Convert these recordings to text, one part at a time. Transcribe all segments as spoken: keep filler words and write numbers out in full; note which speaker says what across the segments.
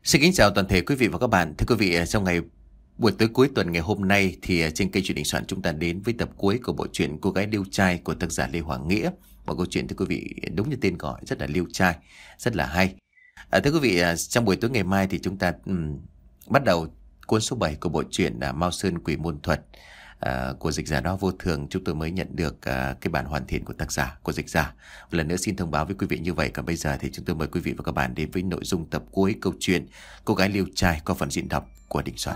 Speaker 1: Xin kính chào toàn thể quý vị và các bạn. Thưa quý vị, trong ngày buổi tối cuối tuần ngày hôm nay thì trên kênh Chuyện Đình Soạn chúng ta đến với tập cuối của bộ truyện Cô Gái Liêu Trai của tác giả Lê Hoàng Nghĩa. Một câu chuyện thưa quý vị đúng như tên gọi, rất là liêu trai, rất là hay. À, thưa quý vị, trong buổi tối ngày mai thì chúng ta um, bắt đầu cuốn số bảy của bộ truyện uh, Mao Sơn Quỷ Môn Thuật uh, của dịch giả Đó Vô Thường. Chúng tôi mới nhận được uh, cái bản hoàn thiện của tác giả, của dịch giả. Một lần nữa xin thông báo với quý vị như vậy. Còn bây giờ thì chúng tôi mời quý vị và các bạn đến với nội dung tập cuối câu chuyện Cô Gái Liêu Trai qua phần diễn đọc của Đình Soạn.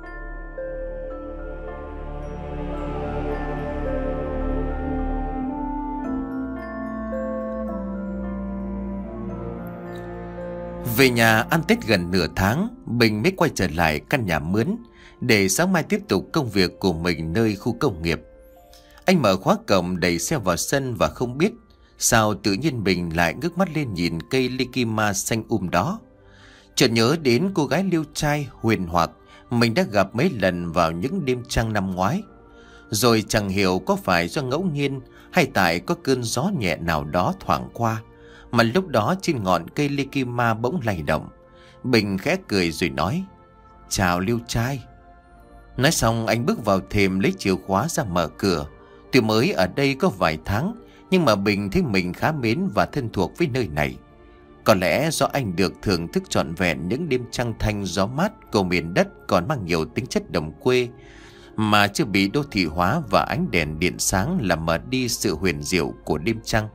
Speaker 1: Về nhà ăn Tết gần nửa tháng, Bình mới quay trở lại căn nhà mướn để sáng mai tiếp tục công việc của mình nơi khu công nghiệp. Anh mở khóa cổng đẩy xe vào sân và không biết sao tự nhiên Bình lại ngước mắt lên nhìn cây Likima xanh um đó. Chợt nhớ đến cô gái liêu trai huyền hoặc mình đã gặp mấy lần vào những đêm trăng năm ngoái. Rồi chẳng hiểu có phải do ngẫu nhiên hay tại có cơn gió nhẹ nào đó thoảng qua, mà lúc đó trên ngọn cây Likima bỗng lay động. Bình khẽ cười rồi nói: "Chào liêu trai." Nói xong anh bước vào thềm lấy chìa khóa ra mở cửa. Tuy mới ở đây có vài tháng, nhưng mà Bình thấy mình khá mến và thân thuộc với nơi này. Có lẽ do anh được thưởng thức trọn vẹn những đêm trăng thanh gió mát của miền đất còn mang nhiều tính chất đồng quê, mà chưa bị đô thị hóa và ánh đèn điện sáng làm mờ đi sự huyền diệu của đêm trăng.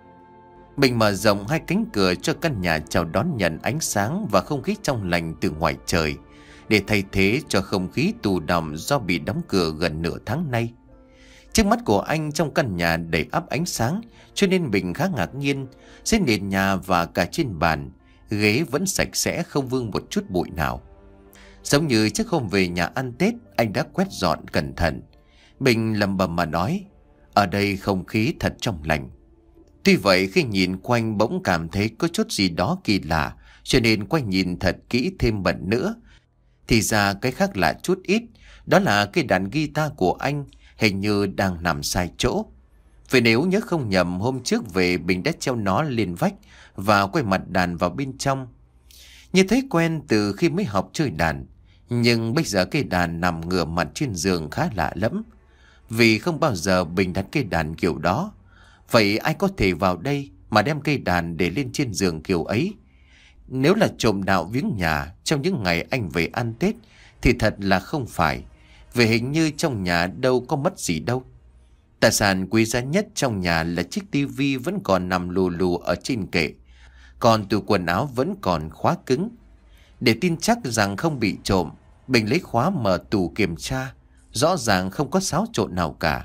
Speaker 1: Bình mở rộng hai cánh cửa cho căn nhà chào đón nhận ánh sáng và không khí trong lành từ ngoài trời, để thay thế cho không khí tù đọng do bị đóng cửa gần nửa tháng nay. Trước mắt của anh trong căn nhà đầy ắp ánh sáng, cho nên Bình khá ngạc nhiên. Dưới nền nhà và cả trên bàn, ghế vẫn sạch sẽ không vương một chút bụi nào. Giống như trước hôm về nhà ăn Tết, anh đã quét dọn cẩn thận. Bình lẩm bẩm mà nói: "Ở đây không khí thật trong lành." Tuy vậy khi nhìn quanh bỗng cảm thấy có chút gì đó kỳ lạ, cho nên quay nhìn thật kỹ thêm bận nữa. Thì ra cái khác lạ chút ít, đó là cái đàn guitar của anh hình như đang nằm sai chỗ. Vì nếu nhớ không nhầm, hôm trước về Bình đã treo nó lên vách và quay mặt đàn vào bên trong. Như thấy quen từ khi mới học chơi đàn, nhưng bây giờ cây đàn nằm ngửa mặt trên giường khá lạ lắm. Vì không bao giờ Bình đặt cây đàn kiểu đó. Vậy ai có thể vào đây mà đem cây đàn để lên trên giường kiểu ấy? Nếu là trộm đạo viếng nhà trong những ngày anh về ăn Tết thì thật là không phải, vì hình như trong nhà đâu có mất gì đâu. Tài sản quý giá nhất trong nhà là chiếc tivi vẫn còn nằm lù lù ở trên kệ, còn tủ quần áo vẫn còn khóa cứng. Để tin chắc rằng không bị trộm, Bình lấy khóa mở tủ kiểm tra. Rõ ràng không có xáo trộn nào cả.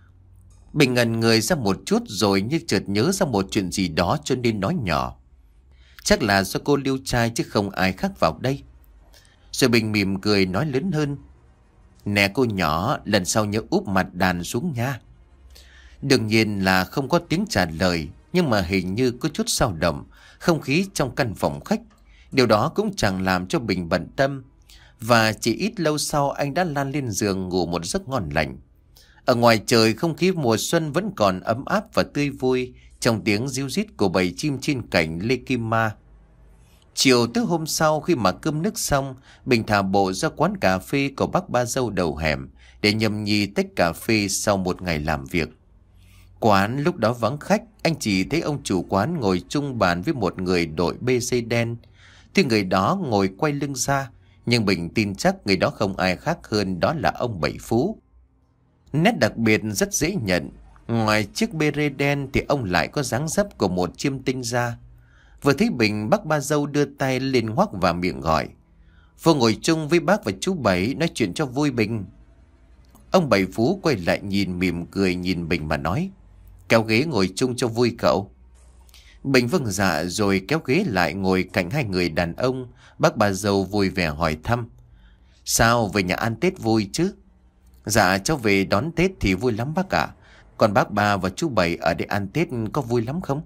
Speaker 1: Bình ngẩn người ra một chút rồi như chợt nhớ ra một chuyện gì đó cho nên nói nhỏ: "Chắc là do cô liêu trai chứ không ai khác vào đây." Rồi Bình mỉm cười nói lớn hơn: "Nè cô nhỏ, lần sau nhớ úp mặt đàn xuống nha." Đương nhiên là không có tiếng trả lời, nhưng mà hình như có chút dao động không khí trong căn phòng khách. Điều đó cũng chẳng làm cho Bình bận tâm. Và chỉ ít lâu sau anh đã lan lên giường ngủ một giấc ngon lành. Ở ngoài trời không khí mùa xuân vẫn còn ấm áp và tươi vui trong tiếng ríu rít của bầy chim trên cành Likima. Chiều tới hôm sau khi mà cơm nước xong, Bình thả bộ ra quán cà phê của bác Ba Dâu đầu hẻm để nhâm nhi tách cà phê sau một ngày làm việc. Quán lúc đó vắng khách, anh chỉ thấy ông chủ quán ngồi chung bàn với một người đội bê xê đen. Thì người đó ngồi quay lưng ra, nhưng Bình tin chắc người đó không ai khác hơn đó là ông Bảy Phú. Nét đặc biệt rất dễ nhận, ngoài chiếc bê rê đen thì ông lại có dáng dấp của một chiêm tinh gia. Vừa thấy Bình, bác Ba Dâu đưa tay lên ngoắc và miệng gọi: "Vô ngồi chung với bác và chú Bảy nói chuyện cho vui Bình." Ông Bảy Phú quay lại nhìn mỉm cười nhìn Bình mà nói: "Kéo ghế ngồi chung cho vui cậu." Bình vâng dạ rồi kéo ghế lại ngồi cạnh hai người đàn ông. Bác Ba Dâu vui vẻ hỏi thăm: "Sao về nhà ăn Tết vui chứ?" "Dạ cháu về đón Tết thì vui lắm bác ạ. Còn bác Ba và chú Bảy ở đây ăn Tết có vui lắm không?"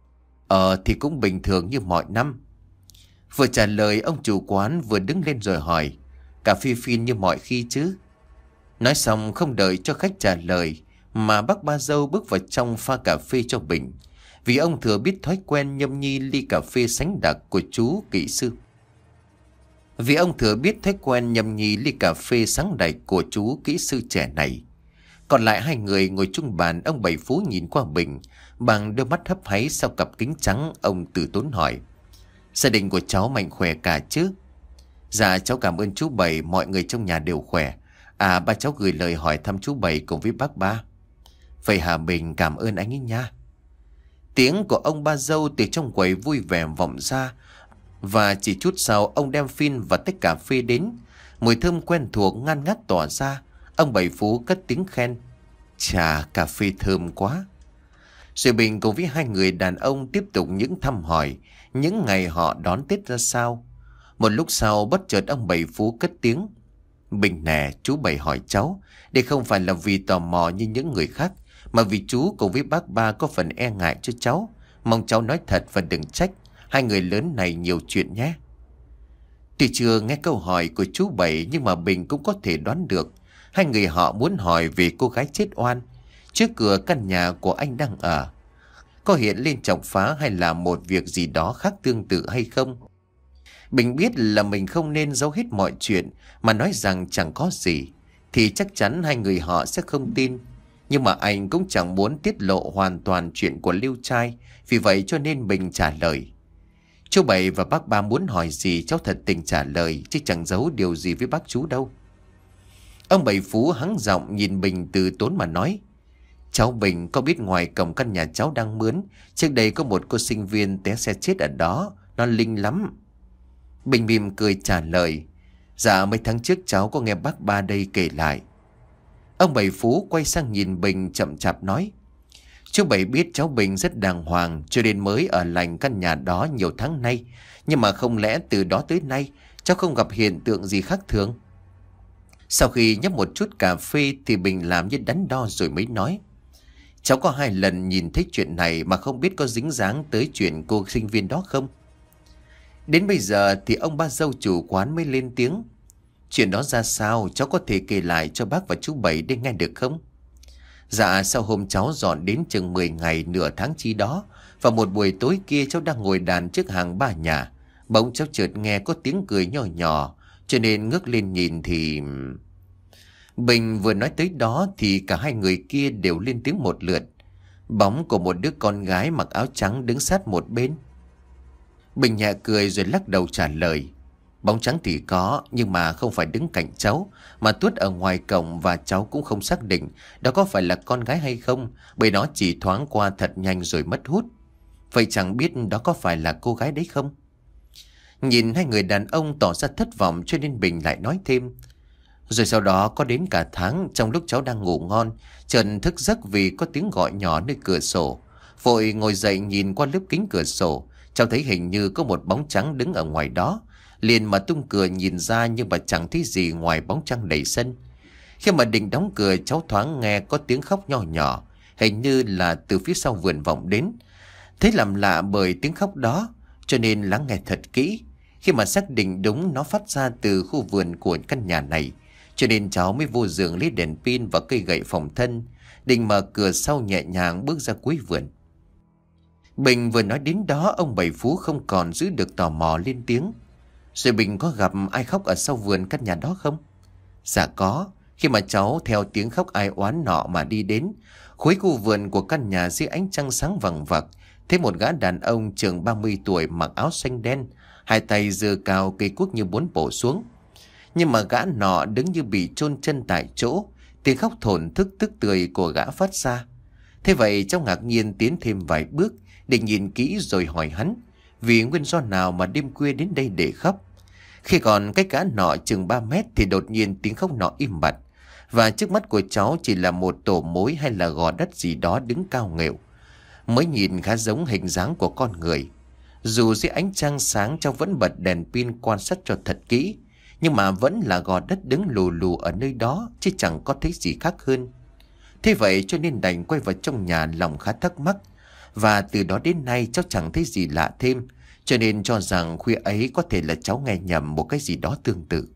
Speaker 1: "Ờ thì cũng bình thường như mọi năm." Vừa trả lời ông chủ quán vừa đứng lên rồi hỏi: "Cà phê phin như mọi khi chứ?" Nói xong không đợi cho khách trả lời mà bác Ba Dâu bước vào trong pha cà phê cho Bình, vì ông thừa biết thói quen nhâm nhi ly cà phê sánh đặc của chú kỹ sư. Vì ông thừa biết thói quen nhâm nhi ly cà phê sáng đẩy của chú kỹ sư trẻ này. Còn lại hai người ngồi chung bàn, ông Bảy Phú nhìn qua Bình bằng đôi mắt hấp háy sau cặp kính trắng. Ông từ tốn hỏi: Gia đình của cháu mạnh khỏe cả chứ? Dạ cháu cảm ơn chú Bảy, mọi người trong nhà đều khỏe. À ba cháu gửi lời hỏi thăm chú Bảy cùng với bác ba. Vậy hả Bình, cảm ơn anh ấy nha. Tiếng của ông ba dâu từ trong quầy vui vẻ vọng ra. Và chỉ chút sau ông đem phin và tách cà phê đến. Mùi thơm quen thuộc ngan ngát tỏa ra. Ông Bảy Phú cất tiếng khen: Chà, cà phê thơm quá. Rồi Bình cùng với hai người đàn ông tiếp tục những thăm hỏi những ngày họ đón Tết ra sao. Một lúc sau bất chợt ông Bảy Phú cất tiếng: Bình nè, chú Bảy hỏi cháu, đây không phải là vì tò mò như những người khác, mà vì chú cùng với bác ba có phần e ngại cho cháu. Mong cháu nói thật và đừng trách. Hai người lớn này nhiều chuyện nhé. Tuy chưa nghe câu hỏi của chú Bảy, nhưng mà Bình cũng có thể đoán được hai người họ muốn hỏi về cô gái chết oan trước cửa căn nhà của anh đang ở. Có hiện lên chọc phá hay là một việc gì đó khác tương tự hay không? Bình biết là mình không nên giấu hết mọi chuyện mà nói rằng chẳng có gì, thì chắc chắn hai người họ sẽ không tin. Nhưng mà anh cũng chẳng muốn tiết lộ hoàn toàn chuyện của Liêu trai, vì vậy cho nên Bình trả lời: Chú Bảy và bác ba muốn hỏi gì cháu thật tình trả lời, chứ chẳng giấu điều gì với bác chú đâu. Ông Bảy Phú hắng giọng nhìn Bình từ tốn mà nói: Cháu Bình có biết ngoài cổng căn nhà cháu đang mướn, trước đây có một cô sinh viên té xe chết ở đó, nó linh lắm. Bình mỉm cười trả lời: Dạ mấy tháng trước cháu có nghe bác ba đây kể lại. Ông Bảy Phú quay sang nhìn Bình chậm chạp nói: Chú Bảy biết cháu Bình rất đàng hoàng cho nên mới ở lành căn nhà đó nhiều tháng nay. Nhưng mà không lẽ từ đó tới nay cháu không gặp hiện tượng gì khác thường? Sau khi nhấp một chút cà phê thì Bình làm như đắn đo rồi mới nói: Cháu có hai lần nhìn thấy chuyện này mà không biết có dính dáng tới chuyện cô sinh viên đó không? Đến bây giờ thì ông ba dâu chủ quán mới lên tiếng: Chuyện đó ra sao, cháu có thể kể lại cho bác và chú Bảy để nghe được không? Dạ sau hôm cháu dọn đến chừng mười ngày nửa tháng chi đó, và một buổi tối kia cháu đang ngồi đàn trước hàng ba nhà, bỗng cháu chợt nghe có tiếng cười nhỏ nhỏ, cho nên ngước lên nhìn thì... Bình vừa nói tới đó thì cả hai người kia đều lên tiếng một lượt. Bóng của một đứa con gái mặc áo trắng đứng sát một bên. Bình nhẹ cười rồi lắc đầu trả lời: Bóng trắng thì có, nhưng mà không phải đứng cạnh cháu, mà tuốt ở ngoài cổng, và cháu cũng không xác định đó có phải là con gái hay không, bởi nó chỉ thoáng qua thật nhanh rồi mất hút. Vậy chẳng biết đó có phải là cô gái đấy không? Nhìn hai người đàn ông tỏ ra thất vọng cho nên Bình lại nói thêm: Rồi sau đó có đến cả tháng, trong lúc cháu đang ngủ ngon, chợt thức giấc vì có tiếng gọi nhỏ nơi cửa sổ. Vội ngồi dậy nhìn qua lớp kính cửa sổ, cháu thấy hình như có một bóng trắng đứng ở ngoài đó. Liền mà tung cửa nhìn ra, nhưng mà chẳng thấy gì ngoài bóng trăng đầy sân. Khi mà định đóng cửa, cháu thoáng nghe có tiếng khóc nho nhỏ, hình như là từ phía sau vườn vọng đến. Thấy làm lạ bởi tiếng khóc đó, cho nên lắng nghe thật kỹ. Khi mà xác định đúng nó phát ra từ khu vườn của căn nhà này, cho nên cháu mới vô giường lấy đèn pin và cây gậy phòng thân, định mở cửa sau nhẹ nhàng bước ra cuối vườn. Bình vừa nói đến đó, ông Bảy Phú không còn giữ được tò mò lên tiếng: Rồi Bình có gặp ai khóc ở sau vườn căn nhà đó không? Dạ có. Khi mà cháu theo tiếng khóc ai oán nọ mà đi đến cuối khu vườn của căn nhà dưới ánh trăng sáng vằng vặc, thấy một gã đàn ông chừng ba mươi tuổi mặc áo xanh đen, hai tay giơ cao cây cuốc như muốn bổ xuống. Nhưng mà gã nọ đứng như bị chôn chân tại chỗ, tiếng khóc thổn thức tức tưởi của gã phát ra. Thế vậy cháu ngạc nhiên tiến thêm vài bước, định nhìn kỹ rồi hỏi hắn vì nguyên do nào mà đêm khuya đến đây để khóc. Khi còn cách gã nọ chừng ba mét thì đột nhiên tiếng khóc nọ im bặt, và trước mắt của cháu chỉ là một tổ mối hay là gò đất gì đó đứng cao nghệu, mới nhìn khá giống hình dáng của con người. Dù dưới ánh trăng sáng cháu vẫn bật đèn pin quan sát cho thật kỹ, nhưng mà vẫn là gò đất đứng lù lù ở nơi đó, chứ chẳng có thấy gì khác hơn. Thế vậy cho nên đành quay vào trong nhà, lòng khá thắc mắc. Và từ đó đến nay cháu chẳng thấy gì lạ thêm, cho nên cho rằng khuya ấy có thể là cháu nghe nhầm một cái gì đó tương tự.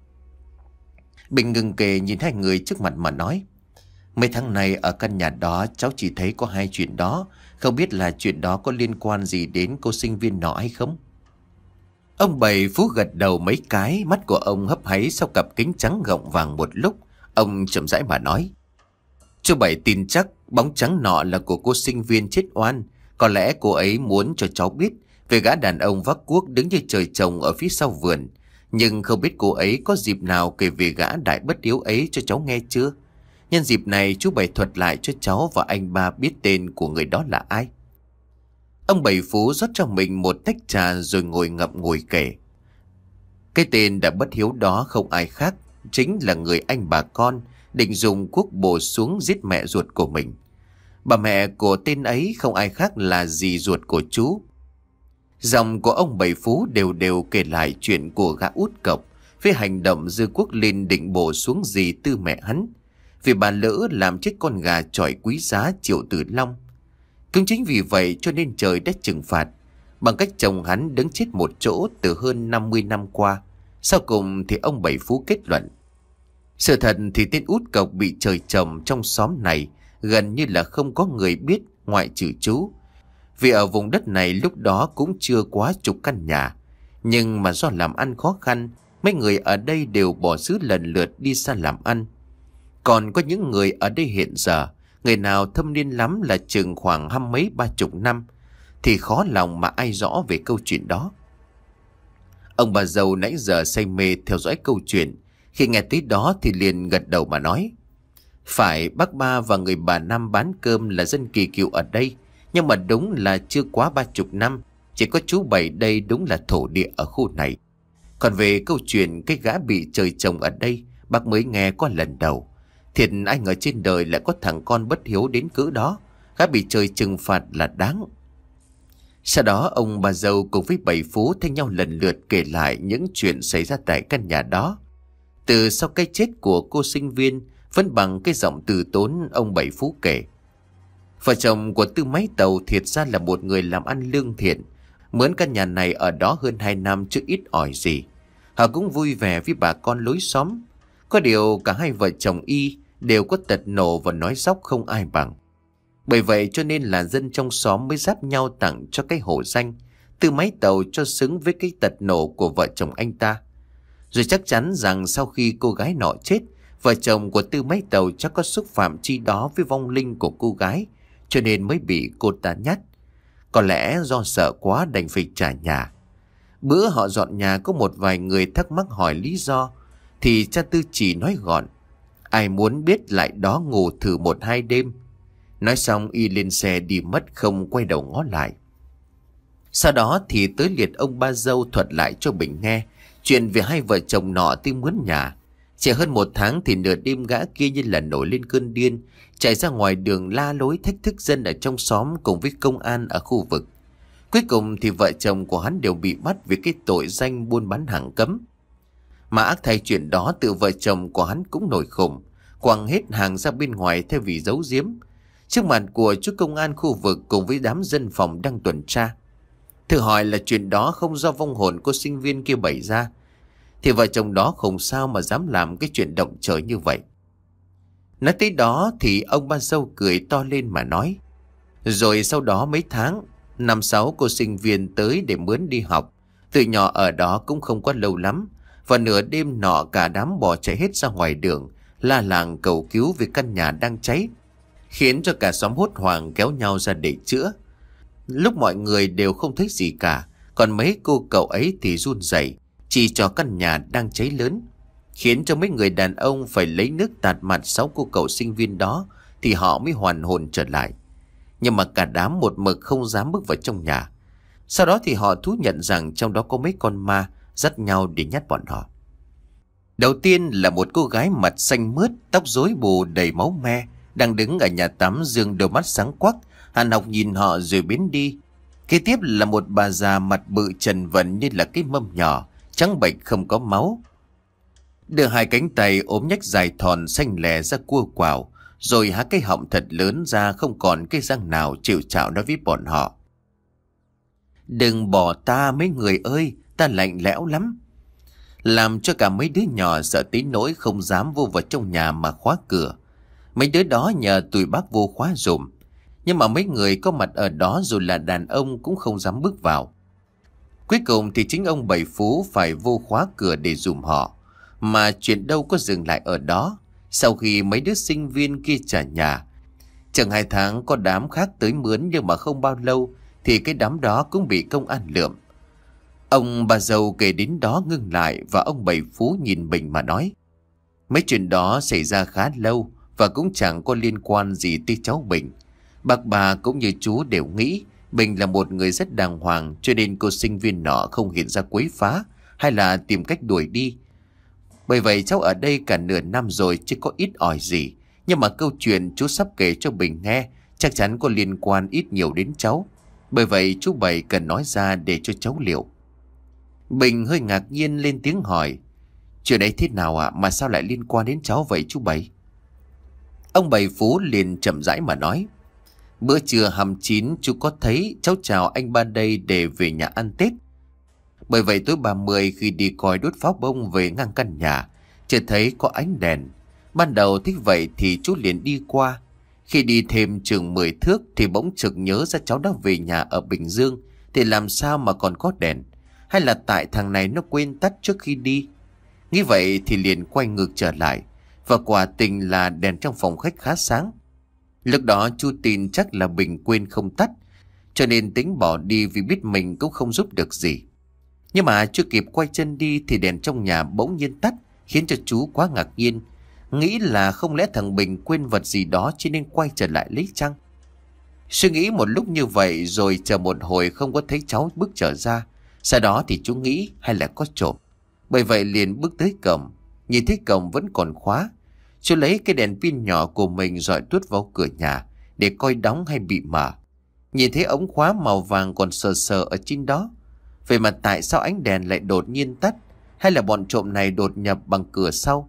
Speaker 1: Bình ngừng kề nhìn hai người trước mặt mà nói: Mấy tháng này ở căn nhà đó cháu chỉ thấy có hai chuyện đó, không biết là chuyện đó có liên quan gì đến cô sinh viên nọ hay không? Ông Bảy Phú gật đầu mấy cái, mắt của ông hấp háy sau cặp kính trắng gọng vàng một lúc. Ông chậm rãi mà nói: Chú Bảy tin chắc bóng trắng nọ là của cô sinh viên chết oan. Có lẽ cô ấy muốn cho cháu biết về gã đàn ông vác cuốc đứng như trời trồng ở phía sau vườn. Nhưng không biết cô ấy có dịp nào kể về gã đại bất hiếu ấy cho cháu nghe chưa? Nhân dịp này chú Bảy thuật lại cho cháu và anh ba biết tên của người đó là ai. Ông Bảy Phú rót cho mình một tách trà rồi ngồi ngậm ngùi kể. Cái tên đã bất hiếu đó không ai khác, chính là người anh bà con định dùng cuốc bổ xuống giết mẹ ruột của mình. Bà mẹ của tên ấy không ai khác là dì ruột của chú. Dòng của ông Bảy Phú đều đều kể lại chuyện của gã út cọc với hành động giơ cuốc lên định bổ xuống dì tư mẹ hắn, vì bà lỡ làm chết con gà chọi quý giá Triệu Tử Long. Cũng chính vì vậy cho nên trời đã trừng phạt bằng cách chồng hắn đứng chết một chỗ từ hơn năm mươi năm qua. Sau cùng thì ông Bảy Phú kết luận, sự thật thì tên út cọc bị trời trồng trong xóm này gần như là không có người biết ngoại trừ chú. Vì ở vùng đất này lúc đó cũng chưa quá chục căn nhà, nhưng mà do làm ăn khó khăn, mấy người ở đây đều bỏ xứ lần lượt đi xa làm ăn. Còn có những người ở đây hiện giờ, người nào thâm niên lắm là chừng khoảng hăm mấy ba chục năm, thì khó lòng mà ai rõ về câu chuyện đó. Ông bà giàu nãy giờ say mê theo dõi câu chuyện, khi nghe tới đó thì liền gật đầu mà nói: Phải, bác Ba và người bà Năm bán cơm là dân Kỳ Cựu ở đây, nhưng mà đúng là chưa quá ba chục năm. Chỉ có chú Bảy đây đúng là thổ địa ở khu này. Còn về câu chuyện cái gã bị trời trồng ở đây, bác mới nghe có lần đầu. Thiệt anh ở trên đời lại có thằng con bất hiếu đến cỡ đó. Gã bị trời trừng phạt là đáng. Sau đó ông bà dâu cùng với Bảy Phú thay nhau lần lượt kể lại những chuyện xảy ra tại căn nhà đó. Từ sau cái chết của cô sinh viên, vẫn bằng cái giọng từ tốn, ông Bảy Phú kể: Vợ chồng của Tư Máy Tàu thiệt ra là một người làm ăn lương thiện, mướn căn nhà này ở đó hơn hai năm chứ ít ỏi gì. Họ cũng vui vẻ với bà con lối xóm. Có điều cả hai vợ chồng y đều có tật nổ và nói dóc không ai bằng. Bởi vậy cho nên là dân trong xóm mới giáp nhau tặng cho cái hổ danh Tư Máy Tàu cho xứng với cái tật nổ của vợ chồng anh ta. Rồi chắc chắn rằng sau khi cô gái nọ chết, vợ chồng của Tư Máy Tàu chắc có xúc phạm chi đó với vong linh của cô gái, cho nên mới bị cô ta nhát. Có lẽ do sợ quá đành phải trả nhà. Bữa họ dọn nhà có một vài người thắc mắc hỏi lý do, thì cha Tư chỉ nói gọn: Ai muốn biết lại đó ngủ thử một hai đêm. Nói xong y lên xe đi mất, không quay đầu ngó lại. Sau đó thì tới liệt ông ba dâu thuật lại cho Bình nghe chuyện về hai vợ chồng nọ tìm mướn nhà. Chỉ hơn một tháng thì nửa đêm gã kia như là nổi lên cơn điên, chạy ra ngoài đường la lối thách thức dân ở trong xóm cùng với công an ở khu vực. Cuối cùng thì vợ chồng của hắn đều bị bắt vì cái tội danh buôn bán hàng cấm. Mà ác thay chuyện đó tự vợ chồng của hắn cũng nổi khùng, quăng hết hàng ra bên ngoài theo vì giấu giếm, trước mặt của chú công an khu vực cùng với đám dân phòng đang tuần tra. Thử hỏi là chuyện đó không do vong hồn cô sinh viên kia bày ra, thì vợ chồng đó không sao mà dám làm cái chuyện động trời như vậy. Nói tới đó thì ông ba dâu cười to lên mà nói: Rồi sau đó mấy tháng, năm sáu cô sinh viên tới để mướn đi học. Từ nhỏ ở đó cũng không có lâu lắm, và nửa đêm nọ cả đám bỏ chạy hết ra ngoài đường, la làng cầu cứu vì căn nhà đang cháy, khiến cho cả xóm hốt hoảng kéo nhau ra để chữa. Lúc mọi người đều không thấy gì cả, còn mấy cô cậu ấy thì run rẩy chỉ cho căn nhà đang cháy lớn, khiến cho mấy người đàn ông phải lấy nước tạt mặt sáu cô cậu sinh viên đó thì họ mới hoàn hồn trở lại. Nhưng mà cả đám một mực không dám bước vào trong nhà. Sau đó thì họ thú nhận rằng trong đó có mấy con ma dắt nhau để nhát bọn họ. Đầu tiên là một cô gái mặt xanh mướt, tóc rối bù đầy máu me, đang đứng ở nhà tắm dương đôi mắt sáng quắc, hàn học nhìn họ rồi biến đi. Kế tiếp là một bà già mặt bự trần vần như là cái mâm nhỏ, trắng bệch không có máu, đưa hai cánh tay ốm nhách dài thòn xanh lè ra cua quào, rồi há cái họng thật lớn ra, không còn cái răng nào chịu chạo nói với bọn họ: Đừng bỏ ta mấy người ơi, ta lạnh lẽo lắm. Làm cho cả mấy đứa nhỏ sợ tí nỗi không dám vô vào trong nhà mà khóa cửa. Mấy đứa đó nhờ tụi bác vô khóa dùm, nhưng mà mấy người có mặt ở đó dù là đàn ông cũng không dám bước vào. Cuối cùng thì chính ông Bảy Phú phải vô khóa cửa để dùm họ. Mà chuyện đâu có dừng lại ở đó. Sau khi mấy đứa sinh viên kia trả nhà, chừng hai tháng có đám khác tới mướn, nhưng mà không bao lâu thì cái đám đó cũng bị công an lượm. Ông bà giàu kể đến đó ngưng lại, và ông Bảy Phú nhìn Bình mà nói: mấy chuyện đó xảy ra khá lâu và cũng chẳng có liên quan gì tới cháu Bình. Bác bà cũng như chú đều nghĩ Bình là một người rất đàng hoàng, cho nên cô sinh viên nọ không hiện ra quấy phá hay là tìm cách đuổi đi. Bởi vậy cháu ở đây cả nửa năm rồi chứ có ít ỏi gì. Nhưng mà câu chuyện chú sắp kể cho Bình nghe chắc chắn có liên quan ít nhiều đến cháu. Bởi vậy chú Bảy cần nói ra để cho cháu liệu. Bình hơi ngạc nhiên lên tiếng hỏi: chuyện ấy thế nào ạ, à? Mà sao lại liên quan đến cháu vậy chú Bảy? Ông Bảy Phú liền chậm rãi mà nói: bữa trưa hăm chín chú có thấy cháu chào anh ba đây để về nhà ăn Tết. Bởi vậy tối ba mươi khi đi coi đốt pháo bông về ngang căn nhà, chợt thấy có ánh đèn. Ban đầu thích vậy thì chú liền đi qua. Khi đi thêm chừng mười thước thì bỗng chợt nhớ ra cháu đã về nhà ở Bình Dương, thì làm sao mà còn có đèn? Hay là tại thằng này nó quên tắt trước khi đi? Nghĩ vậy thì liền quay ngược trở lại, và quả tình là đèn trong phòng khách khá sáng. Lúc đó chú tin chắc là Bình quên không tắt, cho nên tính bỏ đi vì biết mình cũng không giúp được gì. Nhưng mà chưa kịp quay chân đi thì đèn trong nhà bỗng nhiên tắt, khiến cho chú quá ngạc nhiên, nghĩ là không lẽ thằng Bình quên vật gì đó cho nên quay trở lại lấy chăng. Suy nghĩ một lúc như vậy rồi chờ một hồi không có thấy cháu bước trở ra. Sau đó thì chú nghĩ hay là có trộm. Bởi vậy liền bước tới cổng. Nhìn thấy cổng vẫn còn khóa, chú lấy cái đèn pin nhỏ của mình dọi tuốt vào cửa nhà để coi đóng hay bị mở. Nhìn thấy ống khóa màu vàng còn sờ sờ ở trên đó. Vậy mà tại sao ánh đèn lại đột nhiên tắt? Hay là bọn trộm này đột nhập bằng cửa sau?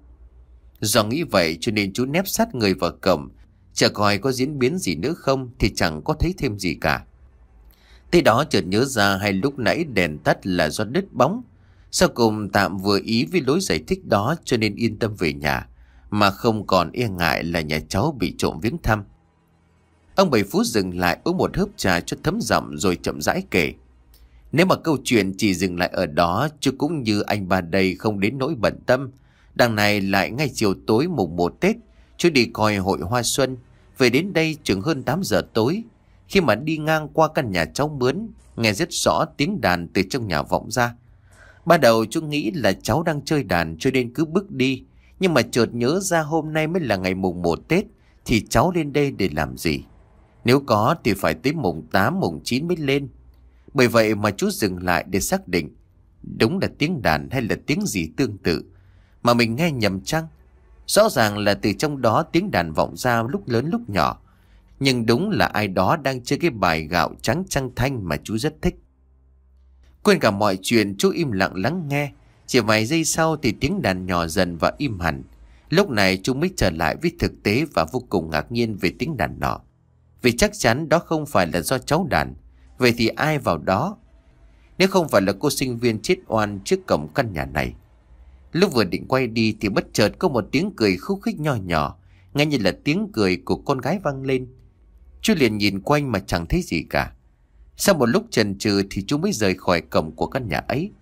Speaker 1: Do nghĩ vậy cho nên chú nép sát người vào cổng, chờ coi có diễn biến gì nữa không, thì chẳng có thấy thêm gì cả. Thế đó chợt nhớ ra hay lúc nãy đèn tắt là do đứt bóng. Sau cùng tạm vừa ý với lối giải thích đó, cho nên yên tâm về nhà, mà không còn e ngại là nhà cháu bị trộm viếng thăm. Ông Bảy Phú dừng lại uống một hớp trà cho thấm giọng rồi chậm rãi kể. Nếu mà câu chuyện chỉ dừng lại ở đó, chứ cũng như anh ba đây không đến nỗi bận tâm. Đằng này lại ngay chiều tối mùng một Tết, chú đi coi hội hoa xuân. Về đến đây chừng hơn tám giờ tối. Khi mà đi ngang qua căn nhà cháu mướn, nghe rất rõ tiếng đàn từ trong nhà vọng ra. Ban đầu chú nghĩ là cháu đang chơi đàn cho nên cứ bước đi. Nhưng mà chợt nhớ ra hôm nay mới là ngày mùng một Tết, thì cháu lên đây để làm gì? Nếu có thì phải tới mùng tám, mùng chín mới lên. Bởi vậy mà chú dừng lại để xác định đúng là tiếng đàn hay là tiếng gì tương tự mà mình nghe nhầm chăng. Rõ ràng là từ trong đó tiếng đàn vọng ra lúc lớn lúc nhỏ, nhưng đúng là ai đó đang chơi cái bài Gạo Trắng Trăng Thanh mà chú rất thích. Quên cả mọi chuyện, chú im lặng lắng nghe. Chỉ vài giây sau thì tiếng đàn nhỏ dần và im hẳn. Lúc này chú mới trở lại với thực tế và vô cùng ngạc nhiên về tiếng đàn nọ. Vì chắc chắn đó không phải là do cháu đàn. Vậy thì ai vào đó? Nếu không phải là cô sinh viên chết oan trước cổng căn nhà này. Lúc vừa định quay đi thì bất chợt có một tiếng cười khúc khích nho nhỏ, nghe như là tiếng cười của con gái vang lên. Chú liền nhìn quanh mà chẳng thấy gì cả. Sau một lúc chần chừ thì chú mới rời khỏi cổng của căn nhà ấy.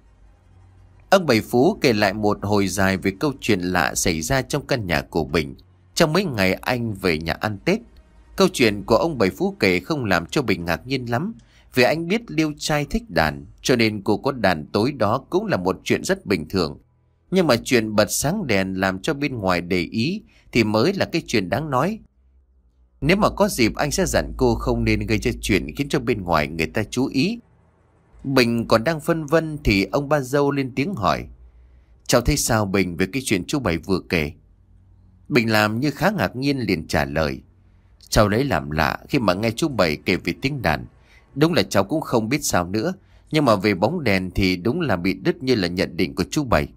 Speaker 1: Ông Bảy Phú kể lại một hồi dài về câu chuyện lạ xảy ra trong căn nhà của Bình trong mấy ngày anh về nhà ăn Tết. Câu chuyện của ông Bảy Phú kể không làm cho Bình ngạc nhiên lắm, vì anh biết Liêu trai thích đàn, cho nên cô có đàn tối đó cũng là một chuyện rất bình thường. Nhưng mà chuyện bật sáng đèn làm cho bên ngoài để ý thì mới là cái chuyện đáng nói. Nếu mà có dịp anh sẽ dặn cô không nên gây ra chuyện khiến cho bên ngoài người ta chú ý. Bình còn đang phân vân thì ông ba dâu lên tiếng hỏi: cháu thấy sao Bình về cái chuyện chú Bảy vừa kể? Bình làm như khá ngạc nhiên liền trả lời: cháu lấy làm lạ khi mà nghe chú Bảy kể về tiếng đàn. Đúng là cháu cũng không biết sao nữa, nhưng mà về bóng đèn thì đúng là bị đứt như là nhận định của chú Bảy.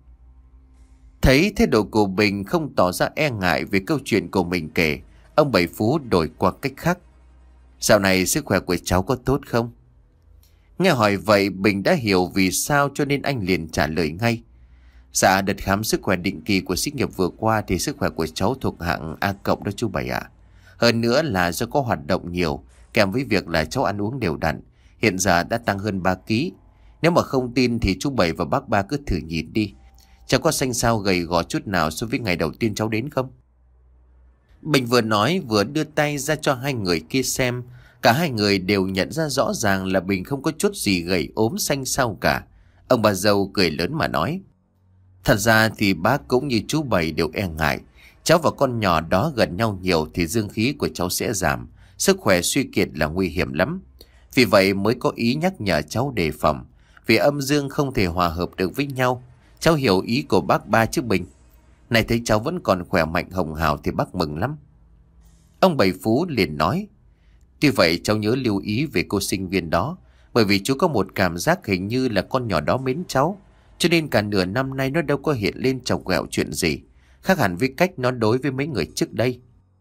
Speaker 1: Thấy thái độ của Bình không tỏ ra e ngại về câu chuyện của mình kể, ông Bảy Phú đổi qua cách khác: dạo này sức khỏe của cháu có tốt không? Nghe hỏi vậy Bình đã hiểu vì sao, cho nên anh liền trả lời ngay: dạ, đợt khám sức khỏe định kỳ của xí nghiệp vừa qua thì sức khỏe của cháu thuộc hạng A cộng đó chú Bảy ạ. Hơn nữa là do có hoạt động nhiều kèm với việc là cháu ăn uống đều đặn, hiện giờ đã tăng hơn ba ký. Nếu mà không tin thì chú Bảy và bác Ba cứ thử nhìn đi. Cháu có xanh xao gầy gò chút nào so với ngày đầu tiên cháu đến không? Bình vừa nói vừa đưa tay ra cho hai người kia xem. Cả hai người đều nhận ra rõ ràng là Bình không có chút gì gầy ốm xanh xao cả. Ông bà dâu cười lớn mà nói: Thật ra thì bác cũng như chú Bảy đều e ngại. Cháu và con nhỏ đó gần nhau nhiều thì dương khí của cháu sẽ giảm, sức khỏe suy kiệt là nguy hiểm lắm. Vì vậy mới có ý nhắc nhở cháu đề phòng. Vì âm dương không thể hòa hợp được với nhau. Cháu hiểu ý của bác Ba chứ Bình? Này thấy cháu vẫn còn khỏe mạnh hồng hào thì bác mừng lắm. Ông Bảy Phú liền nói: Tuy vậy cháu nhớ lưu ý về cô sinh viên đó. Bởi vì chú có một cảm giác hình như là con nhỏ đó mến cháu. Cho nên cả nửa năm nay nó đâu có hiện lên chọc ghẹo chuyện gì, khác hẳn với cách nó đối với mấy người trước đây.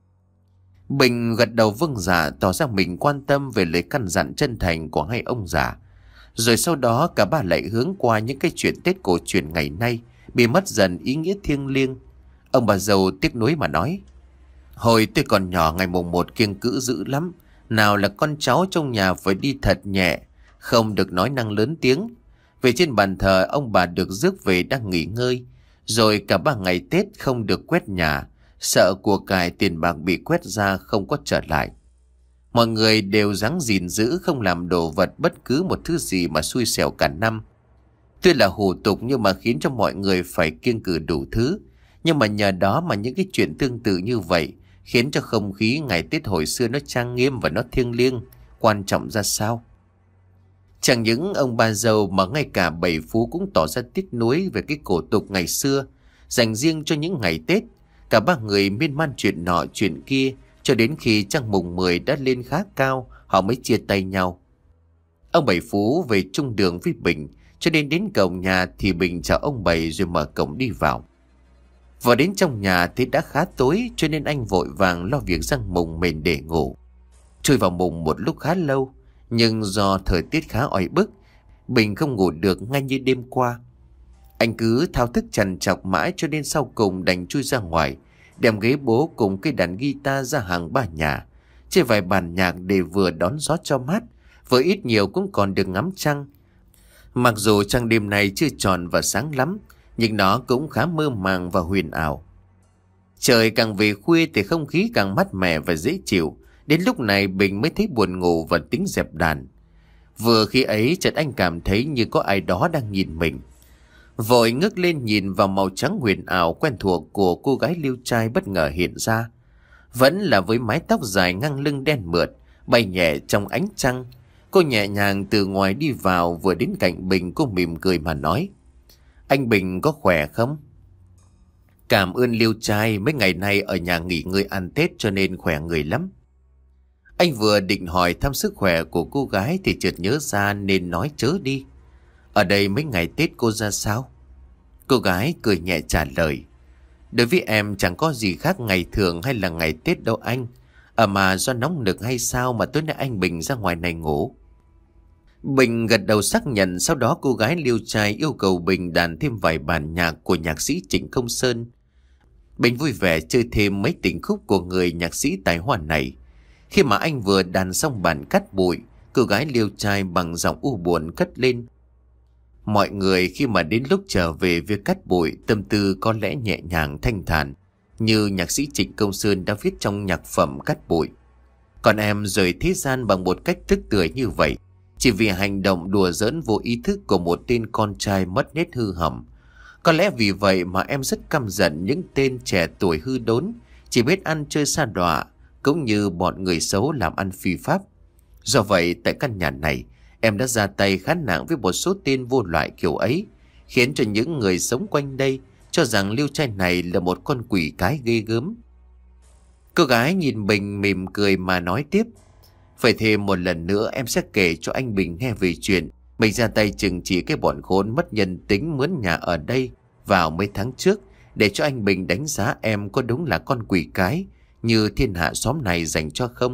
Speaker 1: Bình gật đầu vâng dạ, tỏ ra mình quan tâm về lời căn dặn chân thành của hai ông già. Rồi sau đó cả ba lại hướng qua những cái chuyện Tết cổ truyền ngày nay bị mất dần ý nghĩa thiêng liêng. Ông bà dâu tiếc nuối mà nói: Hồi tôi còn nhỏ ngày mùng một kiêng cữ dữ lắm. Nào là con cháu trong nhà phải đi thật nhẹ, không được nói năng lớn tiếng. Về trên bàn thờ ông bà được rước về đang nghỉ ngơi. Rồi cả ba ngày Tết không được quét nhà, sợ của cải tiền bạc bị quét ra không có trở lại. Mọi người đều ráng gìn giữ không làm đồ vật bất cứ một thứ gì mà xui xẻo cả năm. Tuy là hủ tục nhưng mà khiến cho mọi người phải kiêng cữ đủ thứ. Nhưng mà nhờ đó mà những cái chuyện tương tự như vậy khiến cho không khí ngày Tết hồi xưa nó trang nghiêm và nó thiêng liêng, quan trọng ra sao. Chẳng những ông bà dâu mà ngay cả Bảy Phú cũng tỏ ra tiếc nuối về cái cổ tục ngày xưa dành riêng cho những ngày Tết. Cả ba người miên man chuyện nọ chuyện kia cho đến khi trăng mùng mười đã lên khá cao, họ mới chia tay nhau. Ông Bảy Phú về chung đường với Bình, cho nên đến cổng nhà thì Bình chào ông Bảy rồi mở cổng đi vào. Vào đến trong nhà thì đã khá tối, cho nên anh vội vàng lo việc răng mùng mền để ngủ. Trôi vào mùng một lúc khá lâu, nhưng do thời tiết khá oi bức, Bình không ngủ được ngay như đêm qua. Anh cứ thao thức trằn trọc mãi cho nên sau cùng đành chui ra ngoài, đem ghế bố cùng cây đàn guitar ra hàng ba nhà, chơi vài bản nhạc để vừa đón gió cho mát, vừa ít nhiều cũng còn được ngắm trăng. Mặc dù trăng đêm này chưa tròn và sáng lắm, nhưng nó cũng khá mơ màng và huyền ảo. Trời càng về khuya thì không khí càng mát mẻ và dễ chịu. Đến lúc này Bình mới thấy buồn ngủ và tính dẹp đàn. Vừa khi ấy chợt anh cảm thấy như có ai đó đang nhìn mình. Vội ngước lên nhìn vào màu trắng huyền ảo quen thuộc của cô gái liêu trai bất ngờ hiện ra. Vẫn là với mái tóc dài ngang lưng đen mượt, bay nhẹ trong ánh trăng. Cô nhẹ nhàng từ ngoài đi vào, vừa đến cạnh Bình cô mỉm cười mà nói: Anh Bình có khỏe không? Cảm ơn liêu trai, mấy ngày nay ở nhà nghỉ ngơi ăn Tết cho nên khỏe người lắm. Anh vừa định hỏi thăm sức khỏe của cô gái thì chợt nhớ ra nên nói chớ đi. Ở đây mấy ngày Tết cô ra sao? Cô gái cười nhẹ trả lời: Đối với em chẳng có gì khác ngày thường hay là ngày Tết đâu anh. À mà do nóng nực hay sao mà tối nay anh Bình ra ngoài này ngủ? Bình gật đầu xác nhận. Sau đó cô gái liêu trai yêu cầu Bình đàn thêm vài bản nhạc của nhạc sĩ Trịnh Công Sơn. Bình vui vẻ chơi thêm mấy tình khúc của người nhạc sĩ tài hoa này. Khi mà anh vừa đàn xong bản Cát Bụi, cô gái liêu trai bằng giọng u buồn cất lên: Mọi người khi mà đến lúc trở về với Cát Bụi, tâm tư có lẽ nhẹ nhàng thanh thản như nhạc sĩ Trịnh Công Sơn đã viết trong nhạc phẩm Cát Bụi. Còn em rời thế gian bằng một cách tức tưởi như vậy chỉ vì hành động đùa giỡn vô ý thức của một tên con trai mất nết hư hỏng. Có lẽ vì vậy mà em rất căm giận những tên trẻ tuổi hư đốn, chỉ biết ăn chơi sa đọa, cũng như bọn người xấu làm ăn phi pháp. Do vậy tại căn nhà này em đã ra tay khá nặng với một số tên vô loại kiểu ấy, khiến cho những người sống quanh đây cho rằng liêu trai này là một con quỷ cái ghê gớm. Cô gái nhìn Bình mỉm cười mà nói tiếp: Phải thêm một lần nữa em sẽ kể cho anh Bình nghe về chuyện mình ra tay trừng trị cái bọn khốn mất nhân tính mướn nhà ở đây vào mấy tháng trước, để cho anh Bình đánh giá em có đúng là con quỷ cái như thiên hạ xóm này dành cho không.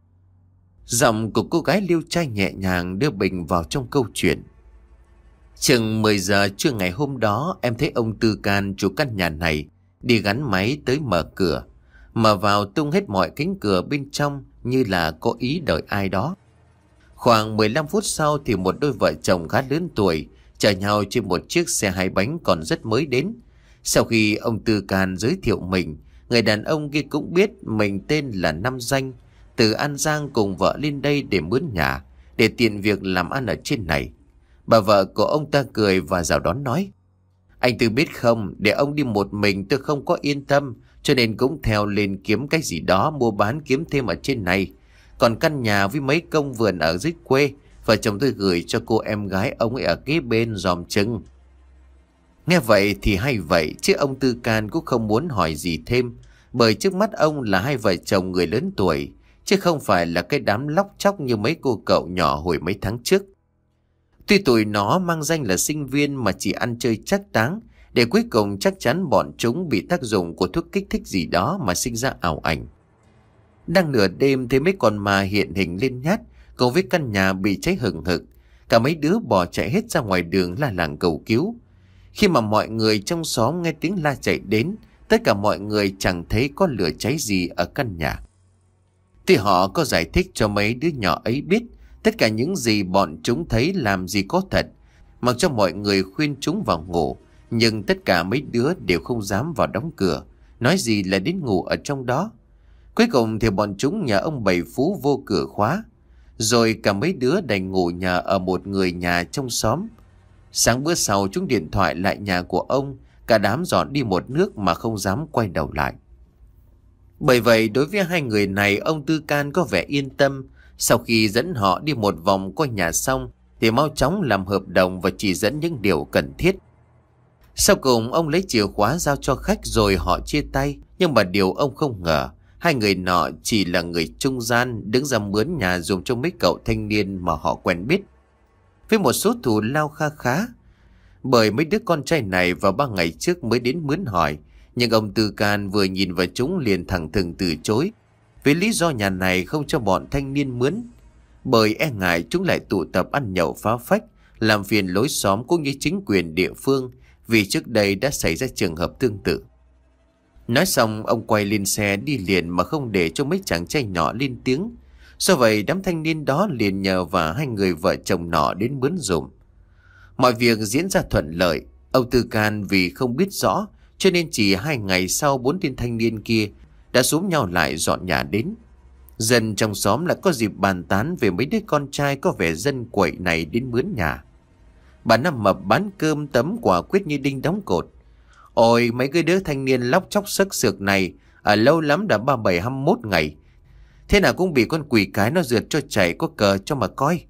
Speaker 1: Giọng của cô gái liêu trai nhẹ nhàng đưa Bình vào trong câu chuyện. Chừng mười giờ trưa ngày hôm đó, em thấy ông Tư Can chủ căn nhà này đi gắn máy tới mở cửa, mở vào tung hết mọi cánh cửa bên trong như là có ý đợi ai đó. Khoảng mười lăm phút sau thì một đôi vợ chồng khá lớn tuổi chở nhau trên một chiếc xe hai bánh còn rất mới đến. Sau khi ông Tư Can giới thiệu mình, người đàn ông kia cũng biết mình tên là Năm Danh, từ An Giang cùng vợ lên đây để mướn nhà, để tiện việc làm ăn ở trên này. Bà vợ của ông ta cười và chào đón nói: Anh Tư biết không, để ông đi một mình tôi không có yên tâm, cho nên cũng theo lên kiếm cái gì đó mua bán kiếm thêm ở trên này. Còn căn nhà với mấy công vườn ở dưới quê, vợ chồng tôi gửi cho cô em gái ông ấy ở kế bên dòm chừng. Nghe vậy thì hay vậy, chứ ông Tư Can cũng không muốn hỏi gì thêm, bởi trước mắt ông là hai vợ chồng người lớn tuổi, chứ không phải là cái đám lóc chóc như mấy cô cậu nhỏ hồi mấy tháng trước. Tuy tụi nó mang danh là sinh viên mà chỉ ăn chơi chắc táng, để cuối cùng chắc chắn bọn chúng bị tác dụng của thuốc kích thích gì đó mà sinh ra ảo ảnh. Đang nửa đêm thấy mấy con ma hiện hình lên nhát, cùng với căn nhà bị cháy hừng hực, cả mấy đứa bỏ chạy hết ra ngoài đường la làng cầu cứu. Khi mà mọi người trong xóm nghe tiếng la chạy đến, tất cả mọi người chẳng thấy có lửa cháy gì ở căn nhà. Thì họ có giải thích cho mấy đứa nhỏ ấy biết tất cả những gì bọn chúng thấy làm gì có thật, mặc cho mọi người khuyên chúng vào ngủ, nhưng tất cả mấy đứa đều không dám vào đóng cửa, nói gì là đến ngủ ở trong đó. Cuối cùng thì bọn chúng nhà ông Bảy Phú vô cửa khóa, rồi cả mấy đứa đành ngủ nhà ở một người nhà trong xóm. Sáng bữa sau chúng điện thoại lại nhà của ông, cả đám dọn đi một nước mà không dám quay đầu lại. Bởi vậy đối với hai người này, ông Tư Can có vẻ yên tâm. Sau khi dẫn họ đi một vòng quanh nhà xong thì mau chóng làm hợp đồng và chỉ dẫn những điều cần thiết. Sau cùng ông lấy chìa khóa giao cho khách rồi họ chia tay. Nhưng mà điều ông không ngờ, hai người nọ chỉ là người trung gian đứng ra mướn nhà dùng cho mấy cậu thanh niên mà họ quen biết, với một số thù lao kha khá. Bởi mấy đứa con trai này vào ba ngày trước mới đến mướn hỏi, nhưng ông Tư Can vừa nhìn vào chúng liền thẳng thừng từ chối, với lý do nhà này không cho bọn thanh niên mướn, bởi e ngại chúng lại tụ tập ăn nhậu phá phách, làm phiền lối xóm cũng như chính quyền địa phương, vì trước đây đã xảy ra trường hợp tương tự. Nói xong ông quay lên xe đi liền mà không để cho mấy chàng trai nhỏ lên tiếng. Do vậy đám thanh niên đó liền nhờ và hai người vợ chồng nọ đến mướn dùm. Mọi việc diễn ra thuận lợi. Ông Tư Can vì không biết rõ, cho nên chỉ hai ngày sau bốn tên thanh niên kia đã xúm nhau lại dọn nhà đến. Dân trong xóm lại có dịp bàn tán về mấy đứa con trai có vẻ dân quậy này đến mướn nhà. Bà Năm Mập bán cơm tấm quả quyết như đinh đóng cột. Ôi mấy cái đứa thanh niên lóc chóc sức sược này, ở lâu lắm đã ba bảy hăm mốt ngày, thế nào cũng bị con quỷ cái nó rượt cho chảy có cờ cho mà coi.